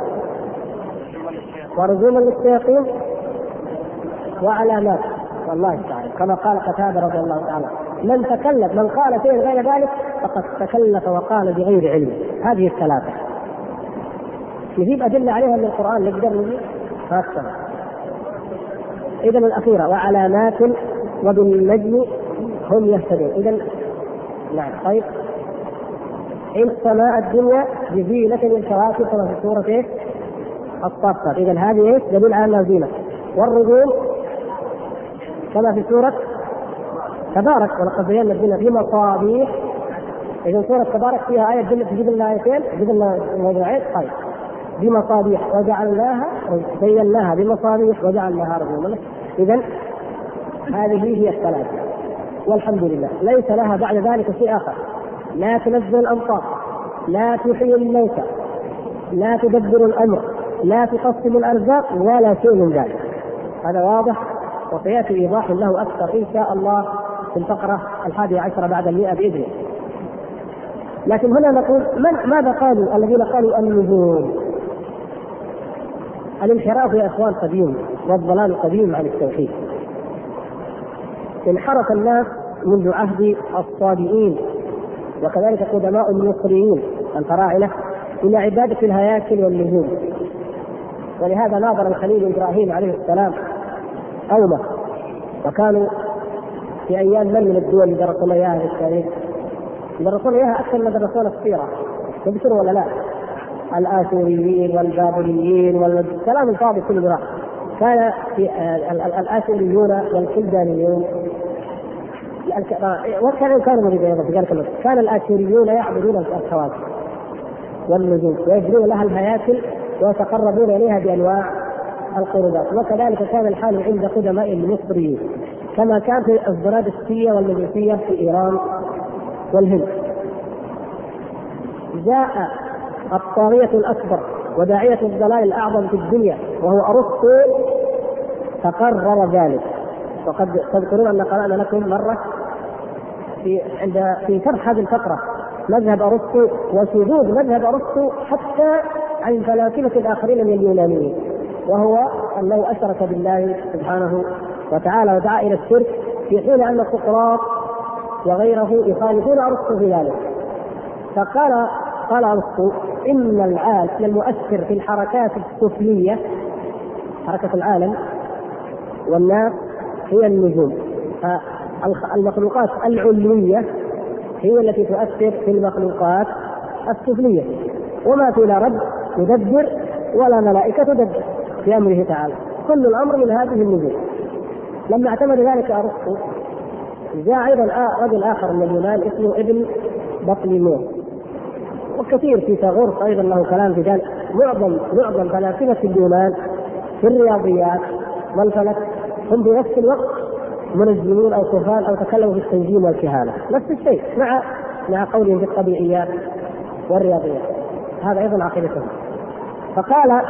ورجوما للشياطين، وعلامات. والله تعالى كما قال قتادة رضي الله تعالى: من قال شيئا غير ذلك فقد تكلف وقال بغير علم. هذه الثلاثة نجيب أدلة عليها من القرآن، نقدر نجيب أكثر. إذا الأخيرة: وعلامات وبالنجم هم يهتدون. إذا نعم. طيب، إن السماء الدنيا بزينة للكواكب كما في سورة إيه؟ الصافات. إذا هذه إيه؟ دليل على أنها زينة. والرجوم كما في سورة تبارك: ولقد زينا الدنيا بمصابيح. إذا سورة تبارك فيها آية تجيب لنا آيتين، تجيب لنا موضوعين. طيب، بمصابيح وجعلناها، زيناها بمصابيح وجعلناها رجوما. إذا هذه هي الثلاثة، والحمد لله ليس لها بعد ذلك شيء آخر. لا تنزل الأمطار، لا تحيي الموتى، لا تدبر الأمر، لا تقسم الأرزاق، ولا شيء من ذلك. هذا واضح، وسيأتي إيضاح له أكثر إن شاء الله في الفقرة 11 بعد 100 بإذنه. لكن هنا نقول ماذا قالوا الذين قالوا النجوم؟ الانحراف يا إخوان قديم، والضلال قديم عن التوحيد. انحرف الناس منذ عهد الصابئين، وكذلك قدماء المصريين الفراعنة، إلى عبادة الهياكل والنجوم. ولهذا ناظر الخليل إبراهيم عليه السلام قومه، وكانوا في أيام من الدول اللي درسونا إياها في التاريخ، درسونا إياها أكثر ما درسونا السيرة، تذكروا ولا لا؟ الآشوريين والبابليين والكلام الفاضي كله براء. كان في الآشوريون والكلدانيون وكان كانوا في ذلك الوقت كان الآشوريون يعبدون الكواكب والنجوم ويجرون لها الهياكل ويتقربون إليها بأنواع القربات، وكذلك كان الحال عند قدماء المصريين كما كان في الزرادشتية والمجوسية في إيران والهند. جاء الطاغية الأكبر وداعية الضلال الأعظم في الدنيا وهو أرسطو فقرر ذلك. وقد تذكرون أن قرأنا لكم مرة في شرح هذه الفقرة مذهب أرسطو وشذوذ مذهب أرسطو حتى عن فلاسفة الآخرين من اليونانيين، وهو أنه أشرك بالله سبحانه وتعالى ودعا إلى الشرك، في حين أن سقراط وغيره يخالفون أرسطو في ذلك. قال أرسطو إن العالم المؤثر في الحركات السفلية، حركة العالم والناس، هي النجوم. المخلوقات العلوية هي التي تؤثر في المخلوقات السفلية، وما في لا رب يدبر ولا ملائكة تدبر في أمره تعالى، كل الأمر من هذه النجوم. لما اعتمد ذلك أرسطو جاء أيضا رجل آخر من اليونان اسمه ابن بطليموس، وكثير في فيثاغورس أيضا له كلام في ذلك. معظم فلاسفة اليونان في الرياضيات والفلك هم في نفس الوقت منجمون أو كفار أو تكلموا في التنجيم والكهانة، نفس الشيء مع قولهم في الطبيعيات والرياضيات، هذا أيضا عقيدتهم. فقال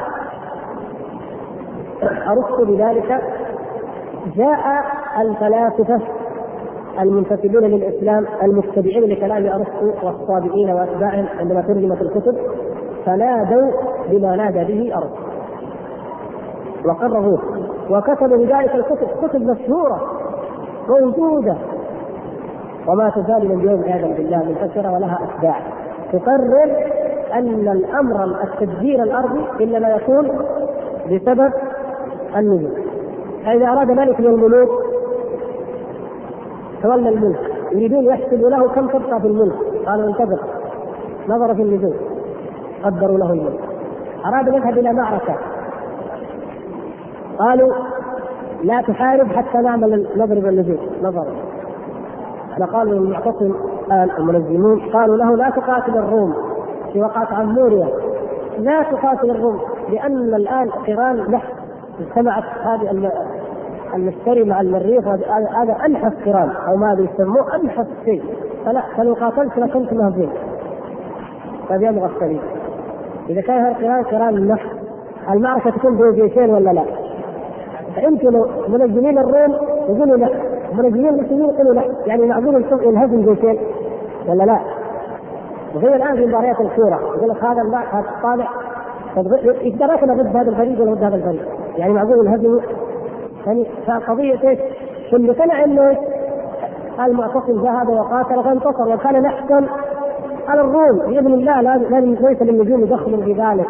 أرسطو بذلك جاء الفلاسفة المنتسبون للإسلام المتبعين لكلام أرسطو والصابئين وأتباعهم عندما ترجمت الكتب فنادوا بما نادى به أرسطو وقرروه وكتبوا بذلك الكتب، كتب مشهورة موجودة وما تزال من اليوم عياذا بالله منتشرة ولها أتباع تقرر أن الأمر التدبير الأرضي إنما يكون بسبب النجوم. فإذا أراد ملك من الملوك تولى الملك يريدون يحسبوا له كم تبقى في الملك، قالوا انتظر، نظر في النجوم قدروا له الملك. أراد أن يذهب إلى معركة قالوا لا تحارب حتى نضرب النجوم، نظروا. قالوا المعتصم المنظمون قالوا له لا تقاتل الروم في وقعة عمورية، لا تقاتل الروم لأن الآن إيران نحن اجتمعت هذه المشتري مع المريخ، هذا أنحف قران أو ما يسموه أنحف شيء، فلو قاتلت لكنت مهزوم. فبيبغى السبيل إذا كان هذا قران النحف المعركة تكون بين جيشين ولا لا؟ فأنتم منجمين الروم يقولوا لا، منجمين المسلمين يقولوا لا، يعني معقول الهزم جيشين ولا لا؟ وهي الآن في مباريات الكورة يقول لك هذا الطالع اشتركنا ضد هذا الفريق ولا ضد هذا الفريق، يعني معقول الهزم؟ يعني فالقضية ايش؟ كل سنة انه المعتصم ذهب وقاتل فانتصر وكان نحكم على الروم بإذن الله، ليس للنجوم يدخلوا في ذلك.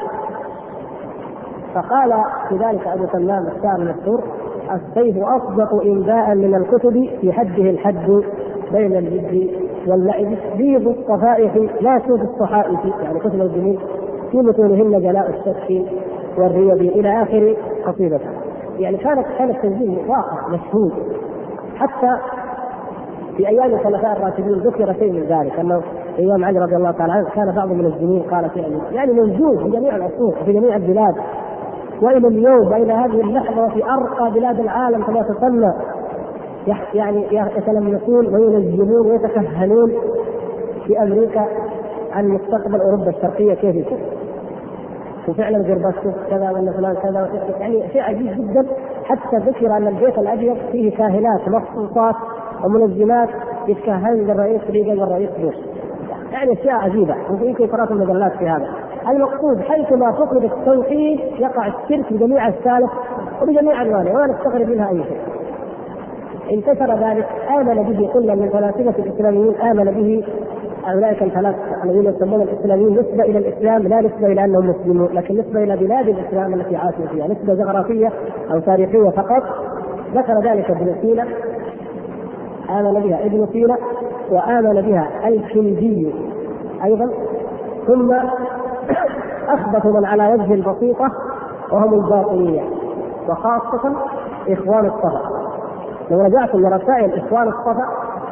فقال في ذلك أبو سلام الشاعر المشهور السيف أصدق إنباء من الكتب في حده الحد بين الجد واللعب بيض الصفائح لا سود الصحائف، يعني كتب الجميل في متونهن جلاء الشك والريب إلى آخر قصيدته. يعني كان التنزيل واقع مشهود، حتى في أيام الخلفاء الراشدين ذكر شيء من ذلك، أنه في أيام علي رضي الله تعالى عنه كان بعض من الجنين قال يعني موجود في جميع العصور في جميع البلاد، وإلى اليوم وإلى هذه اللحظة في أرقى بلاد العالم كما تسمى يعني يتلمسون وينجمون ويتكهنون في أمريكا عن مستقبل أوروبا الشرقية كيف يكون، وفعلا جربته كذا ولا فلان كذا، يعني شيء عجيب جدا. حتى ذكر أن البيت الأبيض فيه كاهنات مخصوصات ومنجمات يتكهن للرئيس ريغان والرئيس بوش، يعني أشياء عجيبة ويمكن قراءة المجلات في هذا. المقصود حيثما فقد التوحيد يقع الشرك بجميع السالف وبجميع ألوانه ولا نستغرب منها أي شيء. انتشر ذلك، آمن به كل من فلاسفة الإسلاميين، آمن به أولئك الفلاسفة الذين يسمون الإسلاميين نسبة إلى الإسلام، لا نسبة إلى أنهم مسلمون، لكن نسبة إلى بلاد الإسلام التي عاشوا فيها، نسبة جغرافية أو تاريخية فقط. ذكر ذلك ابن سينا، آمن بها ابن سينا، وآمن بها الكندي أيضا، ثم أثبتوا من على وجه البسيطة وهم الباطنية، وخاصة إخوان الصفا. لو رجعتم لرسائل إخوان الصفا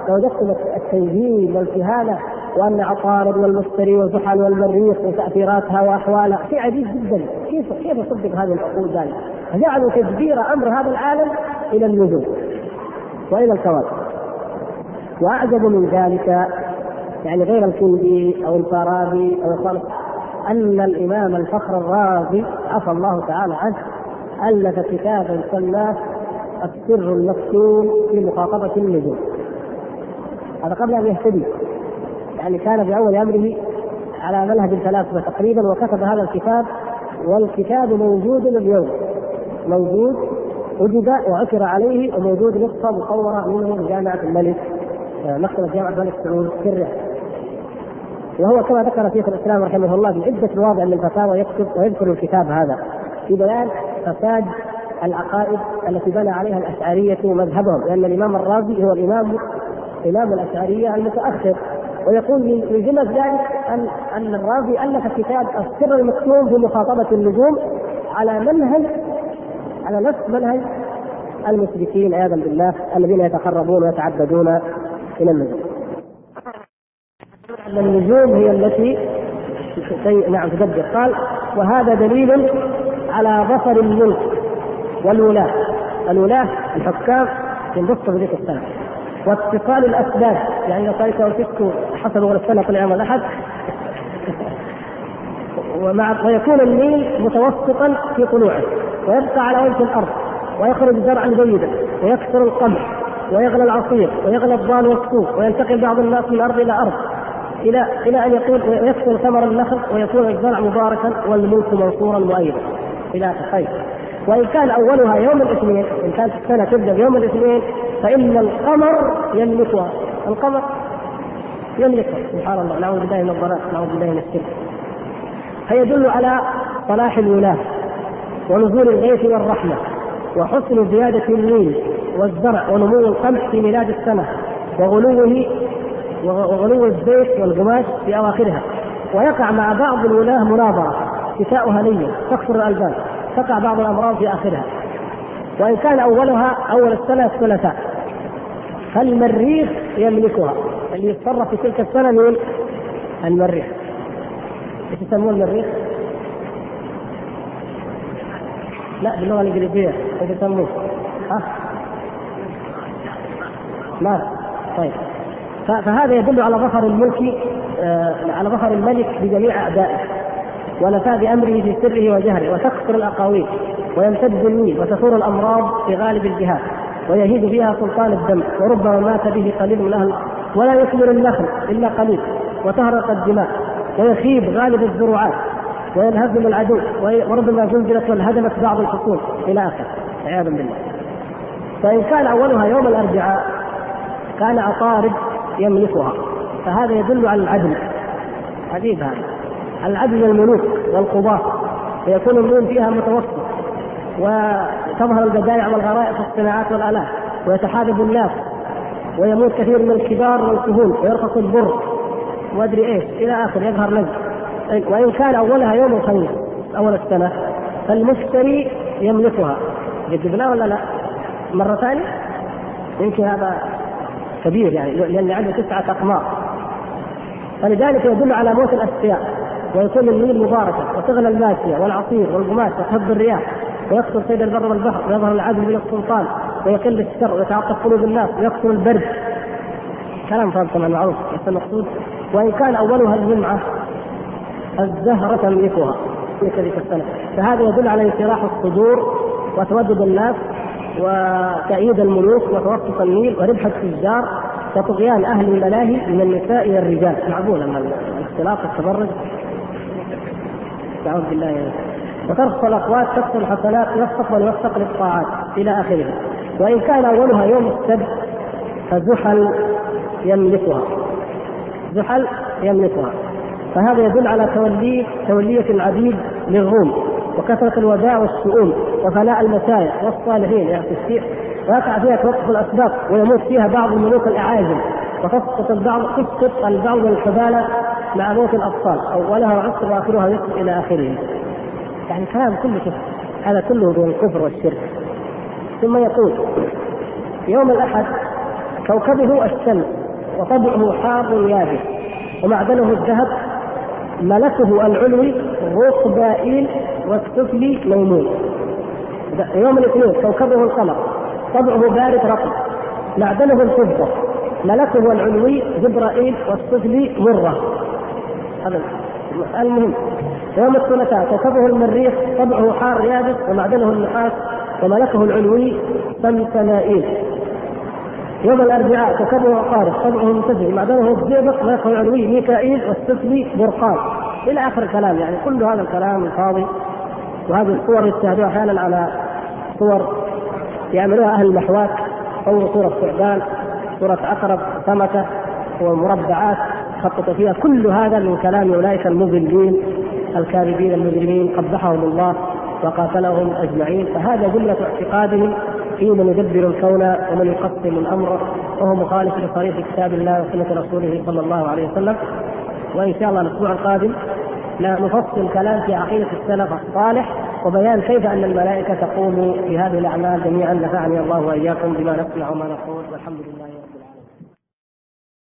ووجدتم التنجيم والكهانة وأن عطارد والمشتري وزحل والمريخ وتأثيراتها وأحوالها شيء عجيب جدا. كيف يصدق هذه العقول ذلك؟ فجعلوا تدبير أمر هذا العالم إلى النجوم وإلى الكواكب. وأعجب من ذلك يعني غير الكندي أو الفارابي أو الخالق أن الإمام الفخر الرازي عفى الله تعالى عنه ألف كتابا سماه السر المكتوم في مخاطبة النجوم. هذا قبل أن يهتدي، يعني كان بأول أمره على منهج الفلاسفة تقريبا، وكتب هذا الكتاب، والكتاب موجود اليوم، موجود وجد وعثر عليه، وموجود نسخة مصورة منه في جامعة الملك، مكتبة جامعة الملك سعود في الرياض. وهو كما ذكر شيخ الإسلام رحمه الله في عدة مواضع من الفتاوى يكتب ويذكر الكتاب هذا في بيان فساد العقائد التي بنى عليها الأشعرية مذهبهم، لأن الإمام الرازي هو إمام الأشعرية المتأخر. ويقول من جملة ذلك أن الرازي ألف كتاب السر المكتوم في مخاطبة النجوم على نفس منهج المشركين عياذا بالله الذين يتقربون ويتعبدون إلى النجوم. النجوم هي التي تدبر. قال: وهذا دليل على ظفر الملك والولاة. الولاة الحكام ينبسطوا في ذيك السنة، واتصال الأسباب، يعني لو كانت وتسكوا حسب السنة طلع يوم الأحد ويكون النيل متوسطا في طلوعه ويبقى على وجه الأرض ويخرج زرعا جيدا ويكثر القمح ويغلى العصير ويغلى الضال والسوق وينتقل بعض الناس من الأرض إلى أرض إلى أن يقول ويكثر ثمر النخل ويكون الزرع مباركا والملك منصورا مؤيدا إلى خير. وإن كان أولها يوم الاثنين، إن كانت السنة تبدأ يوم الاثنين، فإن القمر يملكها. القمر يملكها سبحان الله، نعوذ بالله من الضلال، نعوذ بالله من الشرك. فيدل على صلاح الولاة ونزول الغيث والرحمة وحسن زيادة النيل والزرع ونمو القمح في ميلاد السنة وغلو الزيت والقماش في أواخرها. ويقع مع بعض الولاة مناظرة شتاؤها ليل تكثر الألباب، تقع بعض الأمراض في آخرها. وإن كان أولها أول السنة الثلاثاء، فالمريخ يملكها. اللي يتصرف في تلك السنة من المريخ. ايش يسمون المريخ؟ لا باللغة الإنجليزية ايش يسموه؟ مارس. طيب، فهذا يدل على ظفر الملك، على ظفر الملك بجميع أعدائه ونفاذ أمره في سره وجهره، وتكثر الأقاويل ويمتد النيل وتثور الأمراض في غالب الجهات ويهيج فيها سلطان الدم، وربما مات به قليل من أهل، ولا يثمر النخل إلا قليل، وتهرق الدماء ويخيب غالب الزروعات وينهزم العدو، وربما زلزلت وانهدمت بعض الحصول إلى آخره عياذا بالله. فإن كان أولها يوم الأربعاء كان عطارد يملكها، فهذا يدل على العدل. عجيب هذا العدل الملوك والقضاة، فيكون النون فيها متوسط، وتظهر البدائع والغرائب في الصناعات والآلات، ويتحابب الناس، ويموت كثير من الكبار والكهول، ويرخص البر وادري ايش الى اخر، يظهر لك. وان كان اولها يوم الخميس اول السنه، فالمشتري يملكها. جددنا ولا لا مره ثانيه؟ يمكن هذا كبير يعني، لان عنده 9 أقمار. فلذلك يدل على موت الاشقياء، ويكون النيل مباركا، وتغلى الماشيه والعصير والقماش، وتهب الرياح، ويكثر صيد البر والبحر، ويظهر العدل من السلطان، ويقل الشر، ويتعاطف قلوب الناس، ويكثر البرد. كلام فاضي طبعا معروف بس المقصود. وان كان اولها الجمعه الزهره تملكها في تلك السنه، فهذا يدل على انشراح الصدور وتودد الناس وتأييد الملوك وتوسط النيل وربح التجار وطغيان اهل الملاهي من النساء والرجال. معقول اما الاختلاط والتبرج، أعوذ بالله يعني. وترخص الأقوات، تكثر الحسنات، يوفق من يوفق للطاعات إلى آخره. وإن كان أولها يوم السبت فزحل يملكها، فهذا يدل على تولية العبيد للروم، وكثرة الوداع والشؤون، وفناء المسايا والصالحين يعني الشيء، ويقع فيها توقف الأسباب، ويموت فيها بعض الملوك الأعاجم، وتسقط البعض الحبالة مع موت الأطفال، أولها عسر وآخرها يسر إلى آخره. يعني كلام كله شف، هذا كله من الكفر والشرك. ثم يقول: يوم الأحد كوكبه الشمس وطبعه حار يابس ومعدنه الذهب، ملكه العلوي غوصبائيل والسفلي ميمون. يوم الاثنين كوكبه القمر، طبعه بارد رطب، معدنه الفضة، ملكه العلوي جبرائيل والسفلي مرة. هذا المهم. يوم الثلاثاء كوكبه المريخ، طبعه حار يابس ومعدنه النحاس وملكه العلوي سمسمائيل. يوم الاربعاء كوكبه عقارب، طبعه منتفع، معدنه الزئبق، ملكه العلوي ميكائيل والسفلي برقان، الى اخر الكلام. يعني كل هذا الكلام الفاضي. وهذه الصور يستهدوها احيانا على صور يعملوها اهل المحوات، او صورة ثعبان، صورة عقرب، سمكة ومربعات خططوا فيها. كل هذا من كلام اولئك المضلين الكاذبين المجرمين قبحهم الله وقاتلهم اجمعين. فهذا جملة اعتقادهم في من يدبر الكون ومن يقسم الامر، وهو مخالف لصريح كتاب الله وسنة رسوله صلى الله عليه وسلم. وان شاء الله الاسبوع القادم نفصل كلام في عقيدة السلف الصالح وبيان كيف ان الملائكة تقوم بهذه الاعمال جميعا. نفعني الله واياكم بما نسمع وما نقول، والحمد لله رب العالمين.